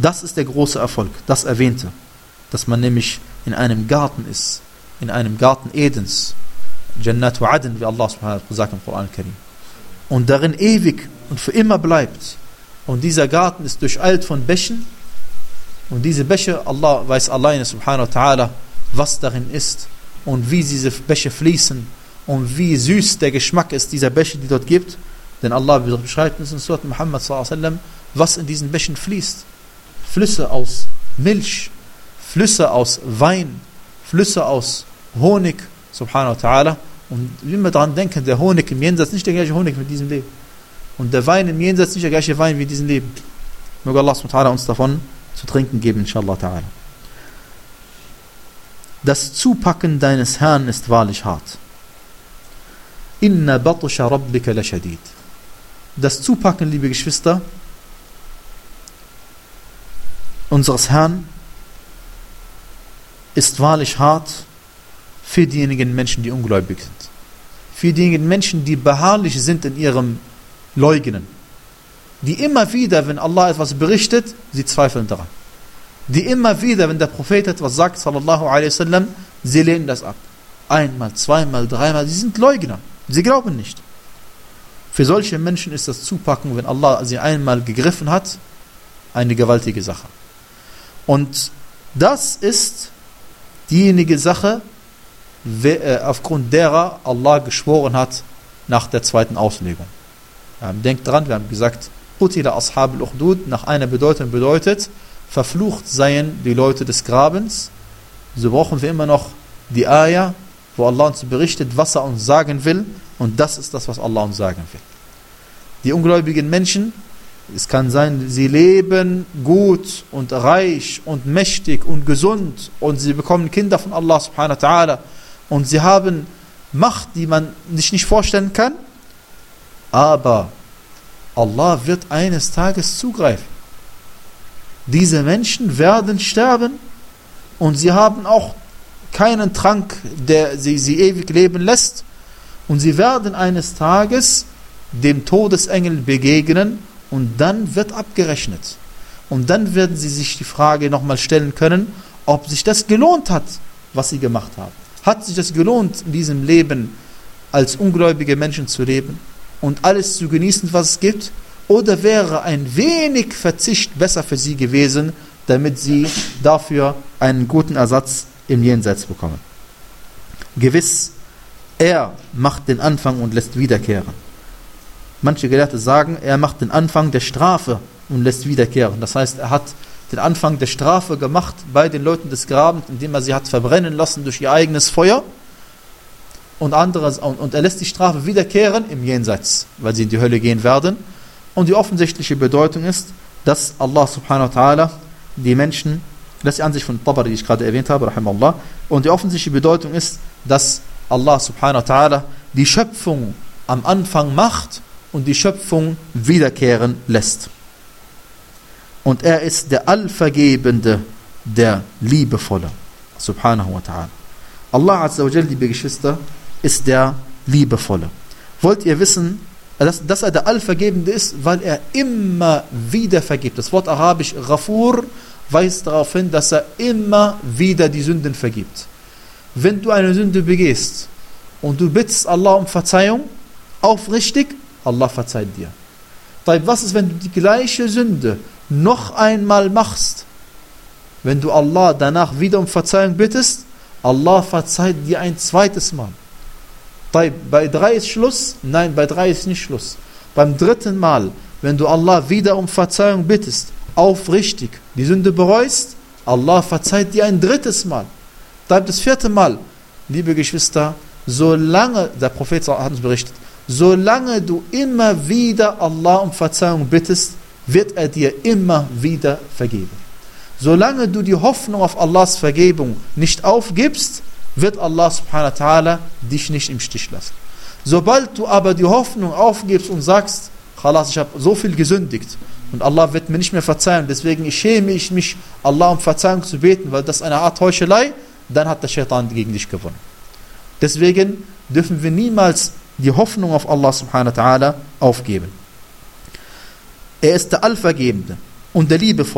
S1: Das ist der große Erfolg, das Erwähnte, dass man nämlich in einem Garten ist, in einem Garten Edens, Jannatu Aden, wie Allah subhanahu wa ta'ala sagt im Koran Karim, und darin ewig und für immer bleibt. Und dieser Garten ist durcheilt von Bächen, und diese Bäche, Allah weiß alleine subhanahu wa ta'ala, was darin ist und wie diese Bäche fließen und wie süß der Geschmack ist dieser Bäche, die dort gibt. Denn Allah beschreibt uns in Surat Muhammad sallallahu alaihi wasallam, was in diesen Bächen fließt. Flüsse aus Milch, Flüsse aus Wein, Flüsse aus Honig, subhanahu wa ta'ala. Und wie wir daran denken, der Honig im Jenseits nicht der gleiche Honig mit diesem Leben. Und der Wein im Jenseits nicht der gleiche Wein wie in diesem Leben. Möge Allah subhanahu wa ta'ala uns davon zu trinken geben, inshallah ta'ala. Das Zupacken deines Herrn ist wahrlich hart. Inna batusha rabbika lashadid. Das Zupacken, liebe Geschwister, unseres Herrn ist wahrlich hart für diejenigen Menschen, die ungläubig sind. Für diejenigen Menschen, die beharrlich sind in ihrem Leugnen. Die immer wieder, wenn Allah etwas berichtet, sie zweifeln daran. Die immer wieder, wenn der Prophet etwas sagt, sallallahu alaihi wasallam, sie lehnen das ab. Einmal, zweimal, dreimal, sie sind Leugner. Sie glauben nicht. Für solche Menschen ist das Zupacken, wenn Allah sie einmal gegriffen hat, eine gewaltige Sache. Und das ist diejenige Sache, aufgrund derer Allah geschworen hat nach der zweiten Auslegung. Ja, denkt dran, wir haben gesagt, Qutila ashab al-Ukhdud nach einer Bedeutung bedeutet, verflucht seien die Leute des Grabens. So brauchen wir immer noch die Ayah, wo Allah uns berichtet, was er uns sagen will, und das ist das, was Allah uns sagen will. Die ungläubigen Menschen, es kann sein, sie leben gut und reich und mächtig und gesund und sie bekommen Kinder von Allah subhanahu wa ta'ala und sie haben Macht, die man sich nicht vorstellen kann, aber Allah wird eines Tages zugreifen. Diese Menschen werden sterben und sie haben auch keinen Trank, der sie, sie ewig leben lässt, und sie werden eines Tages dem Todesengel begegnen und dann wird abgerechnet. Und dann werden sie sich die Frage nochmal stellen können, ob sich das gelohnt hat, was sie gemacht haben. Hat sich das gelohnt, in diesem Leben als ungläubige Menschen zu leben und alles zu genießen, was es gibt? Oder wäre ein wenig Verzicht besser für sie gewesen, damit sie dafür einen guten Ersatz im Jenseits bekommen? Gewiss, er macht den Anfang und lässt wiederkehren. Manche Gelehrte sagen, er macht den Anfang der Strafe und lässt wiederkehren. Das heißt, er hat den Anfang der Strafe gemacht bei den Leuten des Grabens, indem er sie hat verbrennen lassen durch ihr eigenes Feuer. Und, anderes, und er lässt die Strafe wiederkehren im Jenseits, weil sie in die Hölle gehen werden. Und die offensichtliche Bedeutung ist, dass Allah subhanahu wa ta'ala die Menschen, das ist die Ansicht von Tabari, die ich gerade erwähnt habe, rahimahullah, und die offensichtliche Bedeutung ist, dass Allah subhanahu wa ta'ala die Schöpfung am Anfang macht und die Schöpfung wiederkehren lässt. Und er ist der Allvergebende, der Liebevolle, subhanahu wa ta'ala. Allah azza wa jalla, liebe Geschwister, ist der Liebevolle. Wollt ihr wissen, dass, dass er der Allvergebende ist, weil er immer wieder vergibt. Das Wort arabisch Ghafur weist darauf hin, dass er immer wieder die Sünden vergibt. Wenn du eine Sünde begehst und du bittest Allah um Verzeihung, aufrichtig, Allah verzeiht dir. Was ist, wenn du die gleiche Sünde noch einmal machst? Wenn du Allah danach wieder um Verzeihung bittest, Allah verzeiht dir ein zweites Mal. Bei drei ist Schluss? Nein, bei drei ist nicht Schluss. Beim dritten Mal, wenn du Allah wieder um Verzeihung bittest, aufrichtig die Sünde bereust, Allah verzeiht dir ein drittes Mal. Das vierte Mal, liebe Geschwister, solange, der Prophet hat uns berichtet, solange du immer wieder Allah um Verzeihung bittest, wird er dir immer wieder vergeben. Solange du die Hoffnung auf Allahs Vergebung nicht aufgibst, wird Allah subhanahu wa ta'ala dich nicht im Stich lassen. Sobald du aber die Hoffnung aufgibst und sagst, Khalas, ich habe so viel gesündigt und Allah wird mir nicht mehr verzeihen, deswegen schäme ich mich, Allah um Verzeihung zu beten, weil das ist eine Art Heuchelei, dann hat der Shaitan gegen dich gewonnen. Deswegen dürfen wir niemals die Hoffnung auf Allah subhanahu wa ta'ala aufgeben. Er ist der Allvergebende und der Liebevolle.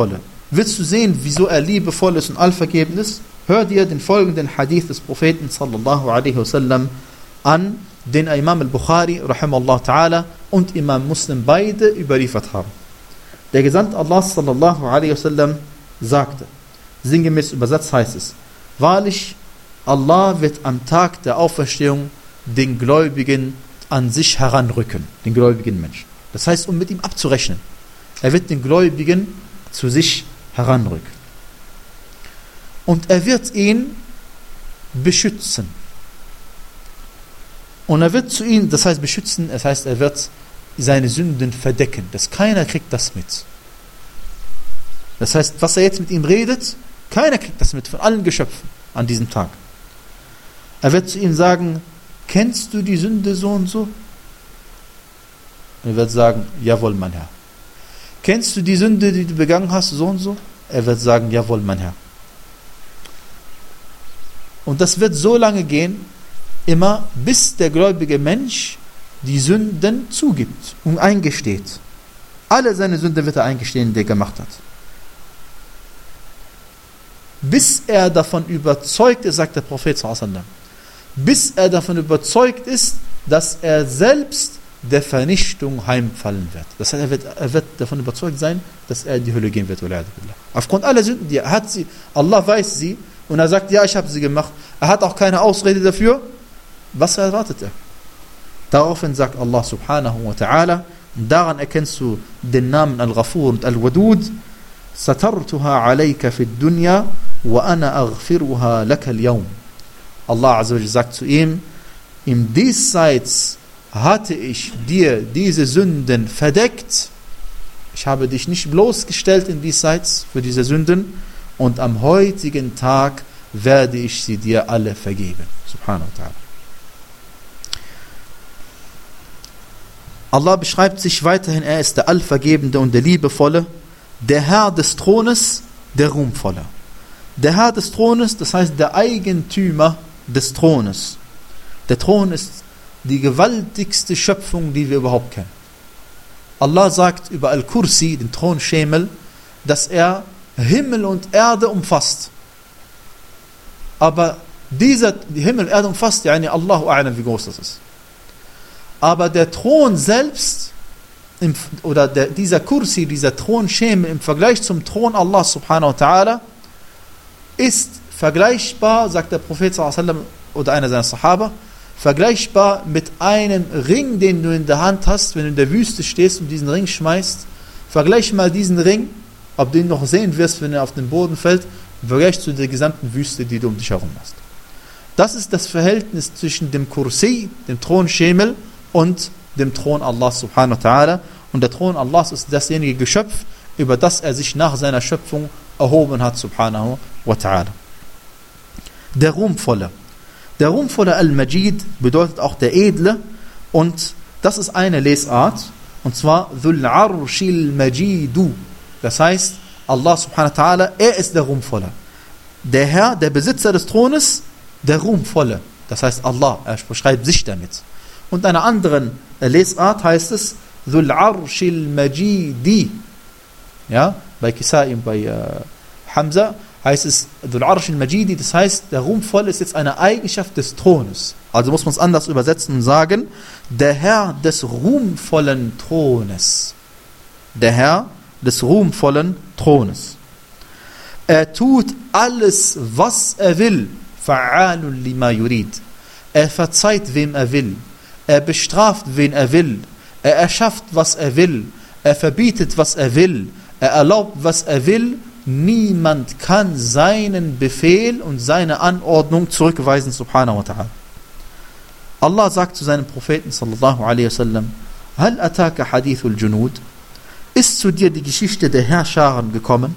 S1: Willst du sehen, wieso er liebevoll ist und allvergebend ist? Hör dir den folgenden Hadith des Propheten sallallahu alaihi wasallam an, den Imam al-Bukhari rahimahullah ta'ala und Imam Muslim beide überliefert haben. Der Gesandte Allah sallallahu alaihi wasallam sagte, sinngemäß übersetzt heißt es, wahrlich, Allah wird am Tag der Auferstehung den Gläubigen an sich heranrücken, den gläubigen Menschen. Das heißt, um mit ihm abzurechnen. Er wird den Gläubigen zu sich heranrücken. Und er wird ihn beschützen. Und er wird zu ihnen, das heißt beschützen, das heißt, er wird seine Sünden verdecken, dass keiner kriegt das mit. Das heißt, was er jetzt mit ihm redet, keiner kriegt das mit, von allen Geschöpfen an diesem Tag. Er wird zu ihm sagen, kennst du die Sünde so und so? Und er wird sagen, jawohl, mein Herr. Kennst du die Sünde, die du begangen hast, so und so? Er wird sagen, jawohl, mein Herr. Und das wird so lange gehen, immer bis der gläubige Mensch die Sünden zugibt und eingesteht. Alle seine Sünden wird er eingestehen, die er gemacht hat. Bis er davon überzeugt ist, sagt der Prophet sallallahu alaihi wasallam, bis er davon überzeugt ist, dass er selbst der Vernichtung heimfallen wird. Das heißt, er wird, er wird davon überzeugt sein, dass er in die Hölle gehen wird. Aufgrund aller Sünden, die er hat, sie, Allah weiß sie, und er sagt, ja, ich habe sie gemacht. Er hat auch keine Ausrede dafür. Was erwartet er? Daraufhin sagt Allah subhanahu wa ta'ala, und daran erkennst du den Namen Al-Ghafur und Al-Wadud, Satartuha alayka fi dunya wa ana aghfiruha laka al-yawm. Allah azza wa jalla sagt zu ihm, im Diesseits hatte ich dir diese Sünden verdeckt. Ich habe dich nicht bloßgestellt in Diesseits für diese Sünden, und am heutigen Tag werde ich sie dir alle vergeben. Subhanahu wa ta'ala. Allah beschreibt sich weiterhin, er ist der Allvergebende und der Liebevolle, der Herr des Thrones, der Ruhmvolle. Der Herr des Thrones, das heißt der Eigentümer des Thrones. Der Thron ist die gewaltigste Schöpfung, die wir überhaupt kennen. Allah sagt über Al-Kursi, den Thronschemel, dass er Himmel und Erde umfasst. Aber dieser die Himmel und Erde umfasst, ja, Allahu a'lam, wie groß das ist. Aber der Thron selbst, im, oder der, dieser Kursi, dieser Thronschemel im Vergleich zum Thron Allah subhanahu wa ta'ala, ist vergleichbar, sagt der Prophet sallallahu alaihi wasallam oder einer seiner Sahaba, vergleichbar mit einem Ring, den du in der Hand hast, wenn du in der Wüste stehst und diesen Ring schmeißt. Vergleich mal diesen Ring, ob du ihn noch sehen wirst, wenn er auf den Boden fällt, im Vergleich zu der gesamten Wüste, die du um dich herum hast. Das ist das Verhältnis zwischen dem Kursi, dem Thronschemel, und dem Thron Allah subhanahu wa ta'ala. Und der Thron Allahs ist dasjenige Geschöpf, über das er sich nach seiner Schöpfung erhoben hat, subhanahu wa ta'ala. Der Ruhmvolle. Der Ruhmvolle Al-Majid bedeutet auch der Edle, und das ist eine Lesart, und zwar Dhul Arshil Majidu. Das heißt, Allah subhanahu wa ta'ala, er ist der Ruhmvolle. Der Herr, der Besitzer des Thrones, der Ruhmvolle. Das heißt Allah, er beschreibt sich damit. Und in einer anderen Lesart heißt es Dhul Arshil Majidi. Ja, bei Kisai und bei äh, Hamza heißt es Dhul Arshil Majidi, das heißt, der Ruhmvolle ist jetzt eine Eigenschaft des Thrones. Also muss man es anders übersetzen und sagen, der Herr des ruhmvollen Thrones. Der Herr des ruhmvollen Thrones. Er tut alles, was er will. Fa'alun lima yurid. Er verzeiht, wem er will. Er bestraft, wen er will. Er erschafft, was er will. Er verbietet, was er will. Er erlaubt, was er will. Niemand kann seinen Befehl und seine Anordnung zurückweisen, subhanahu wa ta'ala. Allah sagt zu seinem Propheten, sallallahu alaihi wasallam, Hal ataka hadithul junud? Ist zu dir die Geschichte der Herrscharen gekommen?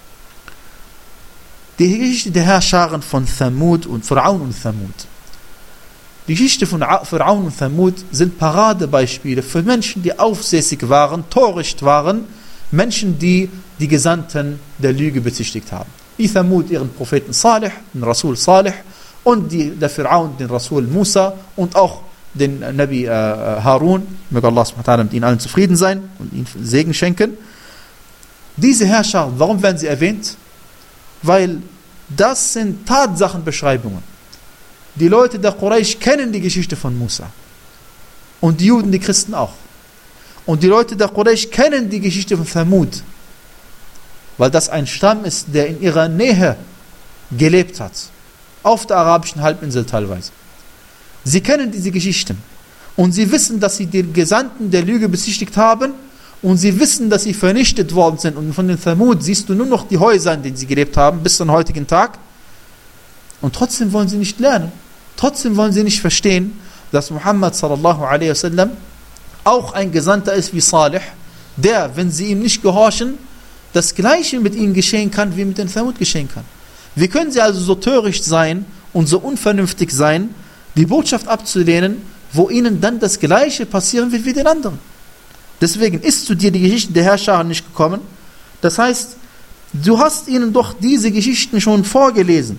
S1: Die Geschichte der Herrscharen von Thamud und Fir'aun und Thamud. Die Geschichte von Fir'aun und Thamud sind Paradebeispiele für Menschen, die aufsässig waren, töricht waren, Menschen, die die Gesandten der Lüge bezichtigt haben. Wie Thamud ihren Propheten Salih, den Rasul Salih, und die, der Fir'aun, den Rasul Musa, und auch den Nabi äh, Harun, möge Allah subhanahu wa ta'ala mit ihnen allen zufrieden sein und ihnen Segen schenken. Diese Herrscher, warum werden sie erwähnt? Weil das sind Tatsachenbeschreibungen. Die Leute der Quraysh kennen die Geschichte von Musa. Und die Juden, die Christen auch. Und die Leute der Quraysh kennen die Geschichte von Thamud. Weil das ein Stamm ist, der in ihrer Nähe gelebt hat. Auf der arabischen Halbinsel teilweise. Sie kennen diese Geschichten. Und sie wissen, dass sie den Gesandten der Lüge besichtigt haben. Und sie wissen, dass sie vernichtet worden sind. Und von den Thamud siehst du nur noch die Häuser, in denen sie gelebt haben, bis zum heutigen Tag. Und trotzdem wollen sie nicht lernen. Trotzdem wollen sie nicht verstehen, dass Muhammad sallallahu alaihi wasallam auch ein Gesandter ist wie Salih, der, wenn sie ihm nicht gehorchen, das Gleiche mit ihnen geschehen kann, wie mit den Thamud geschehen kann. Wie können sie also so töricht sein und so unvernünftig sein, die Botschaft abzulehnen, wo ihnen dann das Gleiche passieren wird wie den anderen? Deswegen ist zu dir die Geschichte der Herrscher nicht gekommen. Das heißt, du hast ihnen doch diese Geschichten schon vorgelesen.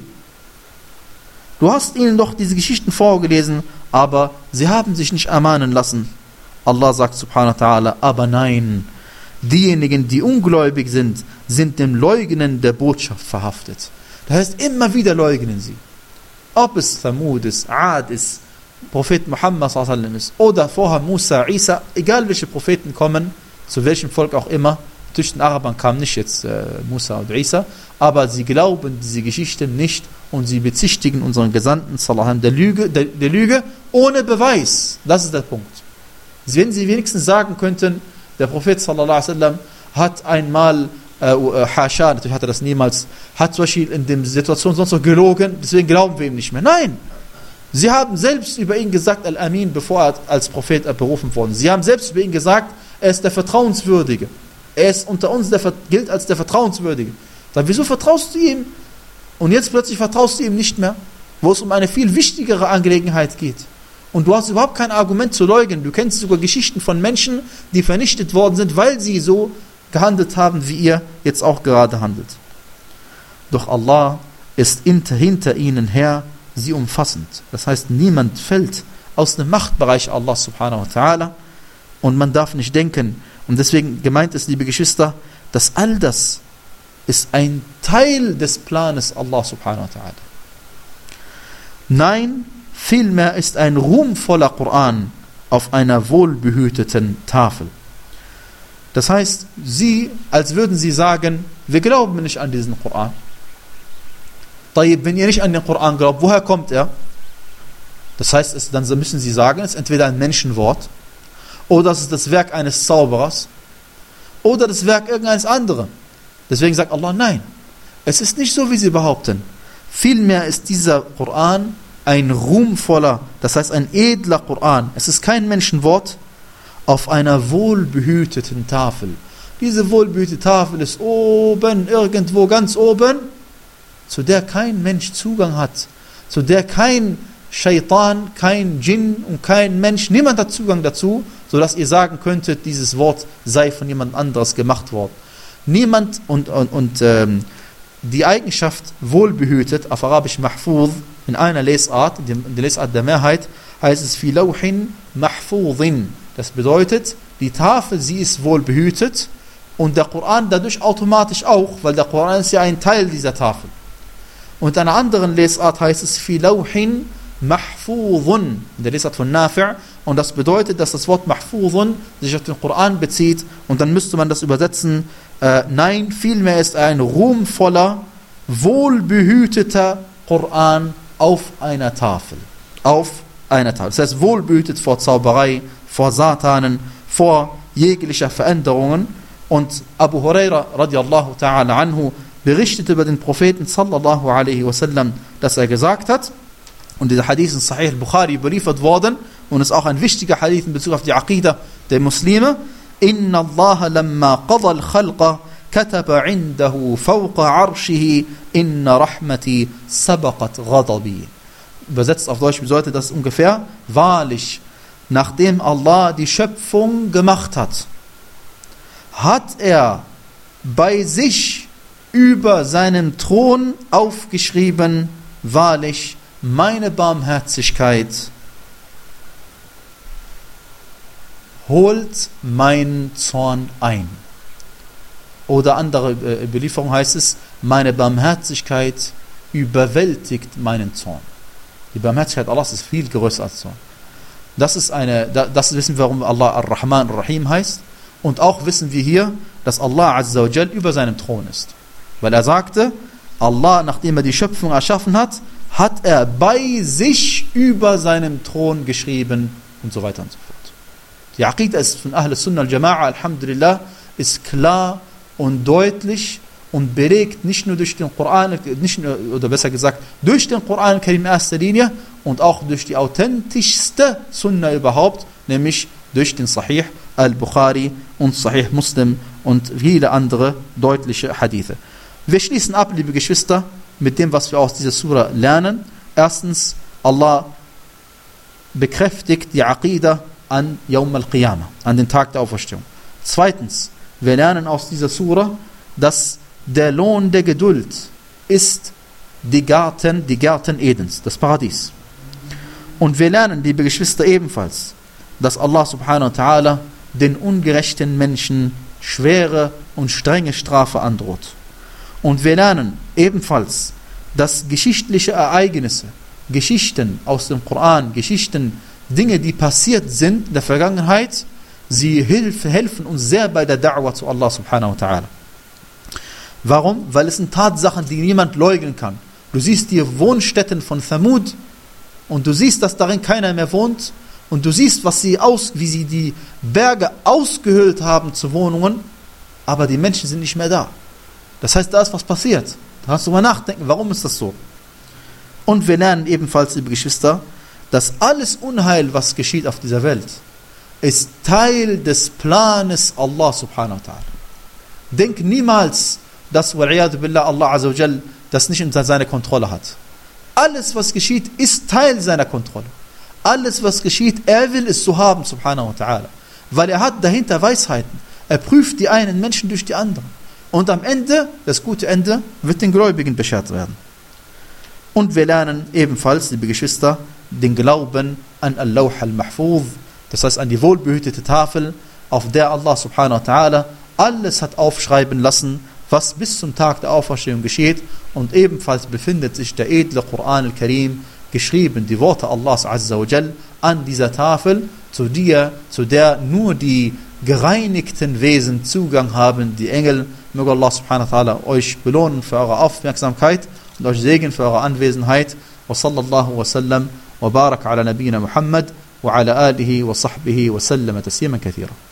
S1: Du hast ihnen doch diese Geschichten vorgelesen, aber sie haben sich nicht ermahnen lassen. Allah sagt subhanahu wa ta'ala, aber nein, diejenigen, die ungläubig sind, sind dem Leugnen der Botschaft verhaftet. Das heißt, immer wieder leugnen sie. Ob es Thamud ist, Ad ist, Prophet Muhammad sallallahu alaihi wasallam ist, oder vorher Musa, Isa, egal welche Propheten kommen, zu welchem Volk auch immer, zwischen den Arabern kam nicht jetzt äh, Musa und Isa, aber sie glauben diese Geschichte nicht und sie bezichtigen unseren Gesandten sallallahu alaihi wasallam der Lüge, der, der Lüge ohne Beweis. Das ist der Punkt. Wenn sie wenigstens sagen könnten, der Prophet sallallahu alaihi wasallam hat einmal, äh, äh, Hasha, natürlich hat er das niemals, hat zum Beispiel in der Situation sonst noch gelogen, deswegen glauben wir ihm nicht mehr. Nein! Sie haben selbst über ihn gesagt, Al-Amin, bevor er als Prophet berufen wurde. Sie haben selbst über ihn gesagt, er ist der Vertrauenswürdige. Er ist unter uns, der gilt als der Vertrauenswürdige. Dann, wieso vertraust du ihm? Und jetzt plötzlich vertraust du ihm nicht mehr, wo es um eine viel wichtigere Angelegenheit geht. Und du hast überhaupt kein Argument zu leugnen. Du kennst sogar Geschichten von Menschen, die vernichtet worden sind, weil sie so gehandelt haben, wie ihr jetzt auch gerade handelt. Doch Allah ist hinter ihnen her, sie umfassend. Das heißt, niemand fällt aus dem Machtbereich Allah subhanahu wa ta'ala und man darf nicht denken, und deswegen gemeint ist, liebe Geschwister, dass all das ist ein Teil des Planes Allah subhanahu wa ta'ala. Nein, vielmehr ist ein ruhmvoller Koran auf einer wohlbehüteten Tafel. Das heißt, sie, als würden sie sagen, wir glauben nicht an diesen Koran. Wenn ihr nicht an den Koran glaubt, woher kommt er? Das heißt, es, dann müssen sie sagen, es ist entweder ein Menschenwort, oder es ist das Werk eines Zauberers, oder das Werk irgendeines anderen. Deswegen sagt Allah, nein, es ist nicht so, wie sie behaupten. Vielmehr ist dieser Koran ein ruhmvoller, das heißt ein edler Koran. Es ist kein Menschenwort auf einer wohlbehüteten Tafel. Diese wohlbehütete Tafel ist oben, irgendwo ganz oben, zu der kein Mensch Zugang hat, zu der kein Shaitan, kein Djinn und kein Mensch, niemand hat Zugang dazu, sodass ihr sagen könntet, dieses Wort sei von jemand anderes gemacht worden. Niemand und, und, und ähm, die Eigenschaft wohlbehütet, auf Arabisch Mahfuz, in einer Lesart, in der Lesart der Mehrheit, heißt es fi lawhin mahfuzin. Das bedeutet, die Tafel, sie ist wohlbehütet und der Koran dadurch automatisch auch, weil der Koran ist ja ein Teil dieser Tafel. Und in einer anderen Lesart heißt es fi lawhin mahfuzun, in der Lesart von Nafi', und das bedeutet, dass das Wort mahfuzun sich auf den Koran bezieht und dann müsste man das übersetzen, äh, nein, vielmehr ist ein ruhmvoller, wohlbehüteter Koran auf einer Tafel. Auf einer Tafel. Das heißt, wohlbehütet vor Zauberei, vor Satanen, vor jeglicher Veränderungen. Und Abu Huraira radiallahu ta'ala anhu berichtet über den Propheten sallallahu alaihi wasallam, dass er gesagt hat, und dieser Hadith in Sahih al-Bukhari überliefert worden, und ist auch ein wichtiger Hadith in Bezug auf die Aqidah der Muslime, Inna Allah lamma qada al-khalqa kataba indahu fawqa arshihi inna rahmati sabaqat ghadabi. Übersetzt auf Deutsch bedeutet das ungefähr, wahrlich, nachdem Allah die Schöpfung gemacht hat, hat er bei sich über seinem Thron aufgeschrieben, wahrlich, meine Barmherzigkeit holt meinen Zorn ein. Oder andere äh, Belieferung heißt es, meine Barmherzigkeit überwältigt meinen Zorn. Die Barmherzigkeit Allahs ist viel größer als Zorn. Das ist eine, das wissen wir, warum Allah Ar-Rahman Ar-Rahim heißt. Und auch wissen wir hier, dass Allah Azza wa Jal über seinem Thron ist. Weil er sagte, Allah, nachdem er die Schöpfung erschaffen hat, hat er bei sich über seinem Thron geschrieben und so weiter und so fort. Die Aqidah ist von Ahl Sunnah al-Jama'a, Alhamdulillah, ist klar und deutlich und belegt nicht nur durch den Koran, nicht nur, oder besser gesagt, durch den Koran in erster Linie und auch durch die authentischste Sunnah überhaupt, nämlich durch den Sahih al-Bukhari und Sahih Muslim und viele andere deutliche Hadithe. Wir schließen ab, liebe Geschwister, mit dem, was wir aus dieser Surah lernen. Erstens, Allah bekräftigt die Aqidah an Yawm al-Qiyamah, an den Tag der Auferstehung. Zweitens, wir lernen aus dieser Surah, dass der Lohn der Geduld ist die Garten, die Gärten Edens, das Paradies. Und wir lernen, liebe Geschwister, ebenfalls, dass Allah subhanahu wa ta'ala den ungerechten Menschen schwere und strenge Strafe androht. Und wir lernen ebenfalls, dass geschichtliche Ereignisse, Geschichten aus dem Koran, Geschichten, Dinge, die passiert sind in der Vergangenheit, sie hilf, helfen uns sehr bei der Da'wah zu Allah subhanahu wa ta'ala. Warum? Weil es sind Tatsachen, die niemand leugnen kann. Du siehst die Wohnstätten von Thamud und du siehst, dass darin keiner mehr wohnt und du siehst, was sie aus, wie sie die Berge ausgehöhlt haben zu Wohnungen, aber die Menschen sind nicht mehr da. Das heißt, da ist was passiert. Da kannst du mal nachdenken, warum ist das so? Und wir lernen ebenfalls, liebe Geschwister, dass alles Unheil, was geschieht auf dieser Welt, ist Teil des Planes Allah subhanahu wa ta'ala. Denk niemals, dass wa'iyadu billah Allah azza wa jal das nicht unter seiner Kontrolle hat. Alles, was geschieht, ist Teil seiner Kontrolle. Alles, was geschieht, er will es so haben, subhanahu wa ta'ala. Weil er hat dahinter Weisheiten. Er prüft die einen Menschen durch die anderen. Und am Ende, das gute Ende, wird den Gläubigen beschert werden. Und wir lernen ebenfalls, liebe Geschwister, den Glauben an Al-Lawh al-Mahfuz, das heißt an die wohlbehütete Tafel, auf der Allah subhanahu wa ta'ala alles hat aufschreiben lassen, was bis zum Tag der Auferstehung geschieht. Und ebenfalls befindet sich der edle Koran al-Karim geschrieben, die Worte Allahs azza wa jal, an dieser Tafel, zu der, zu der nur die gereinigten Wesen Zugang haben, die Engel. Möge Allah subhanahu wa ta'ala euch belohnen für eure Aufmerksamkeit und euch segnen für eure Anwesenheit. Wa sallallahu wa sallam wa barak ala nabiyyina Muhammad wa ala alihi wa sahbihi wa sallam tasliman kathira.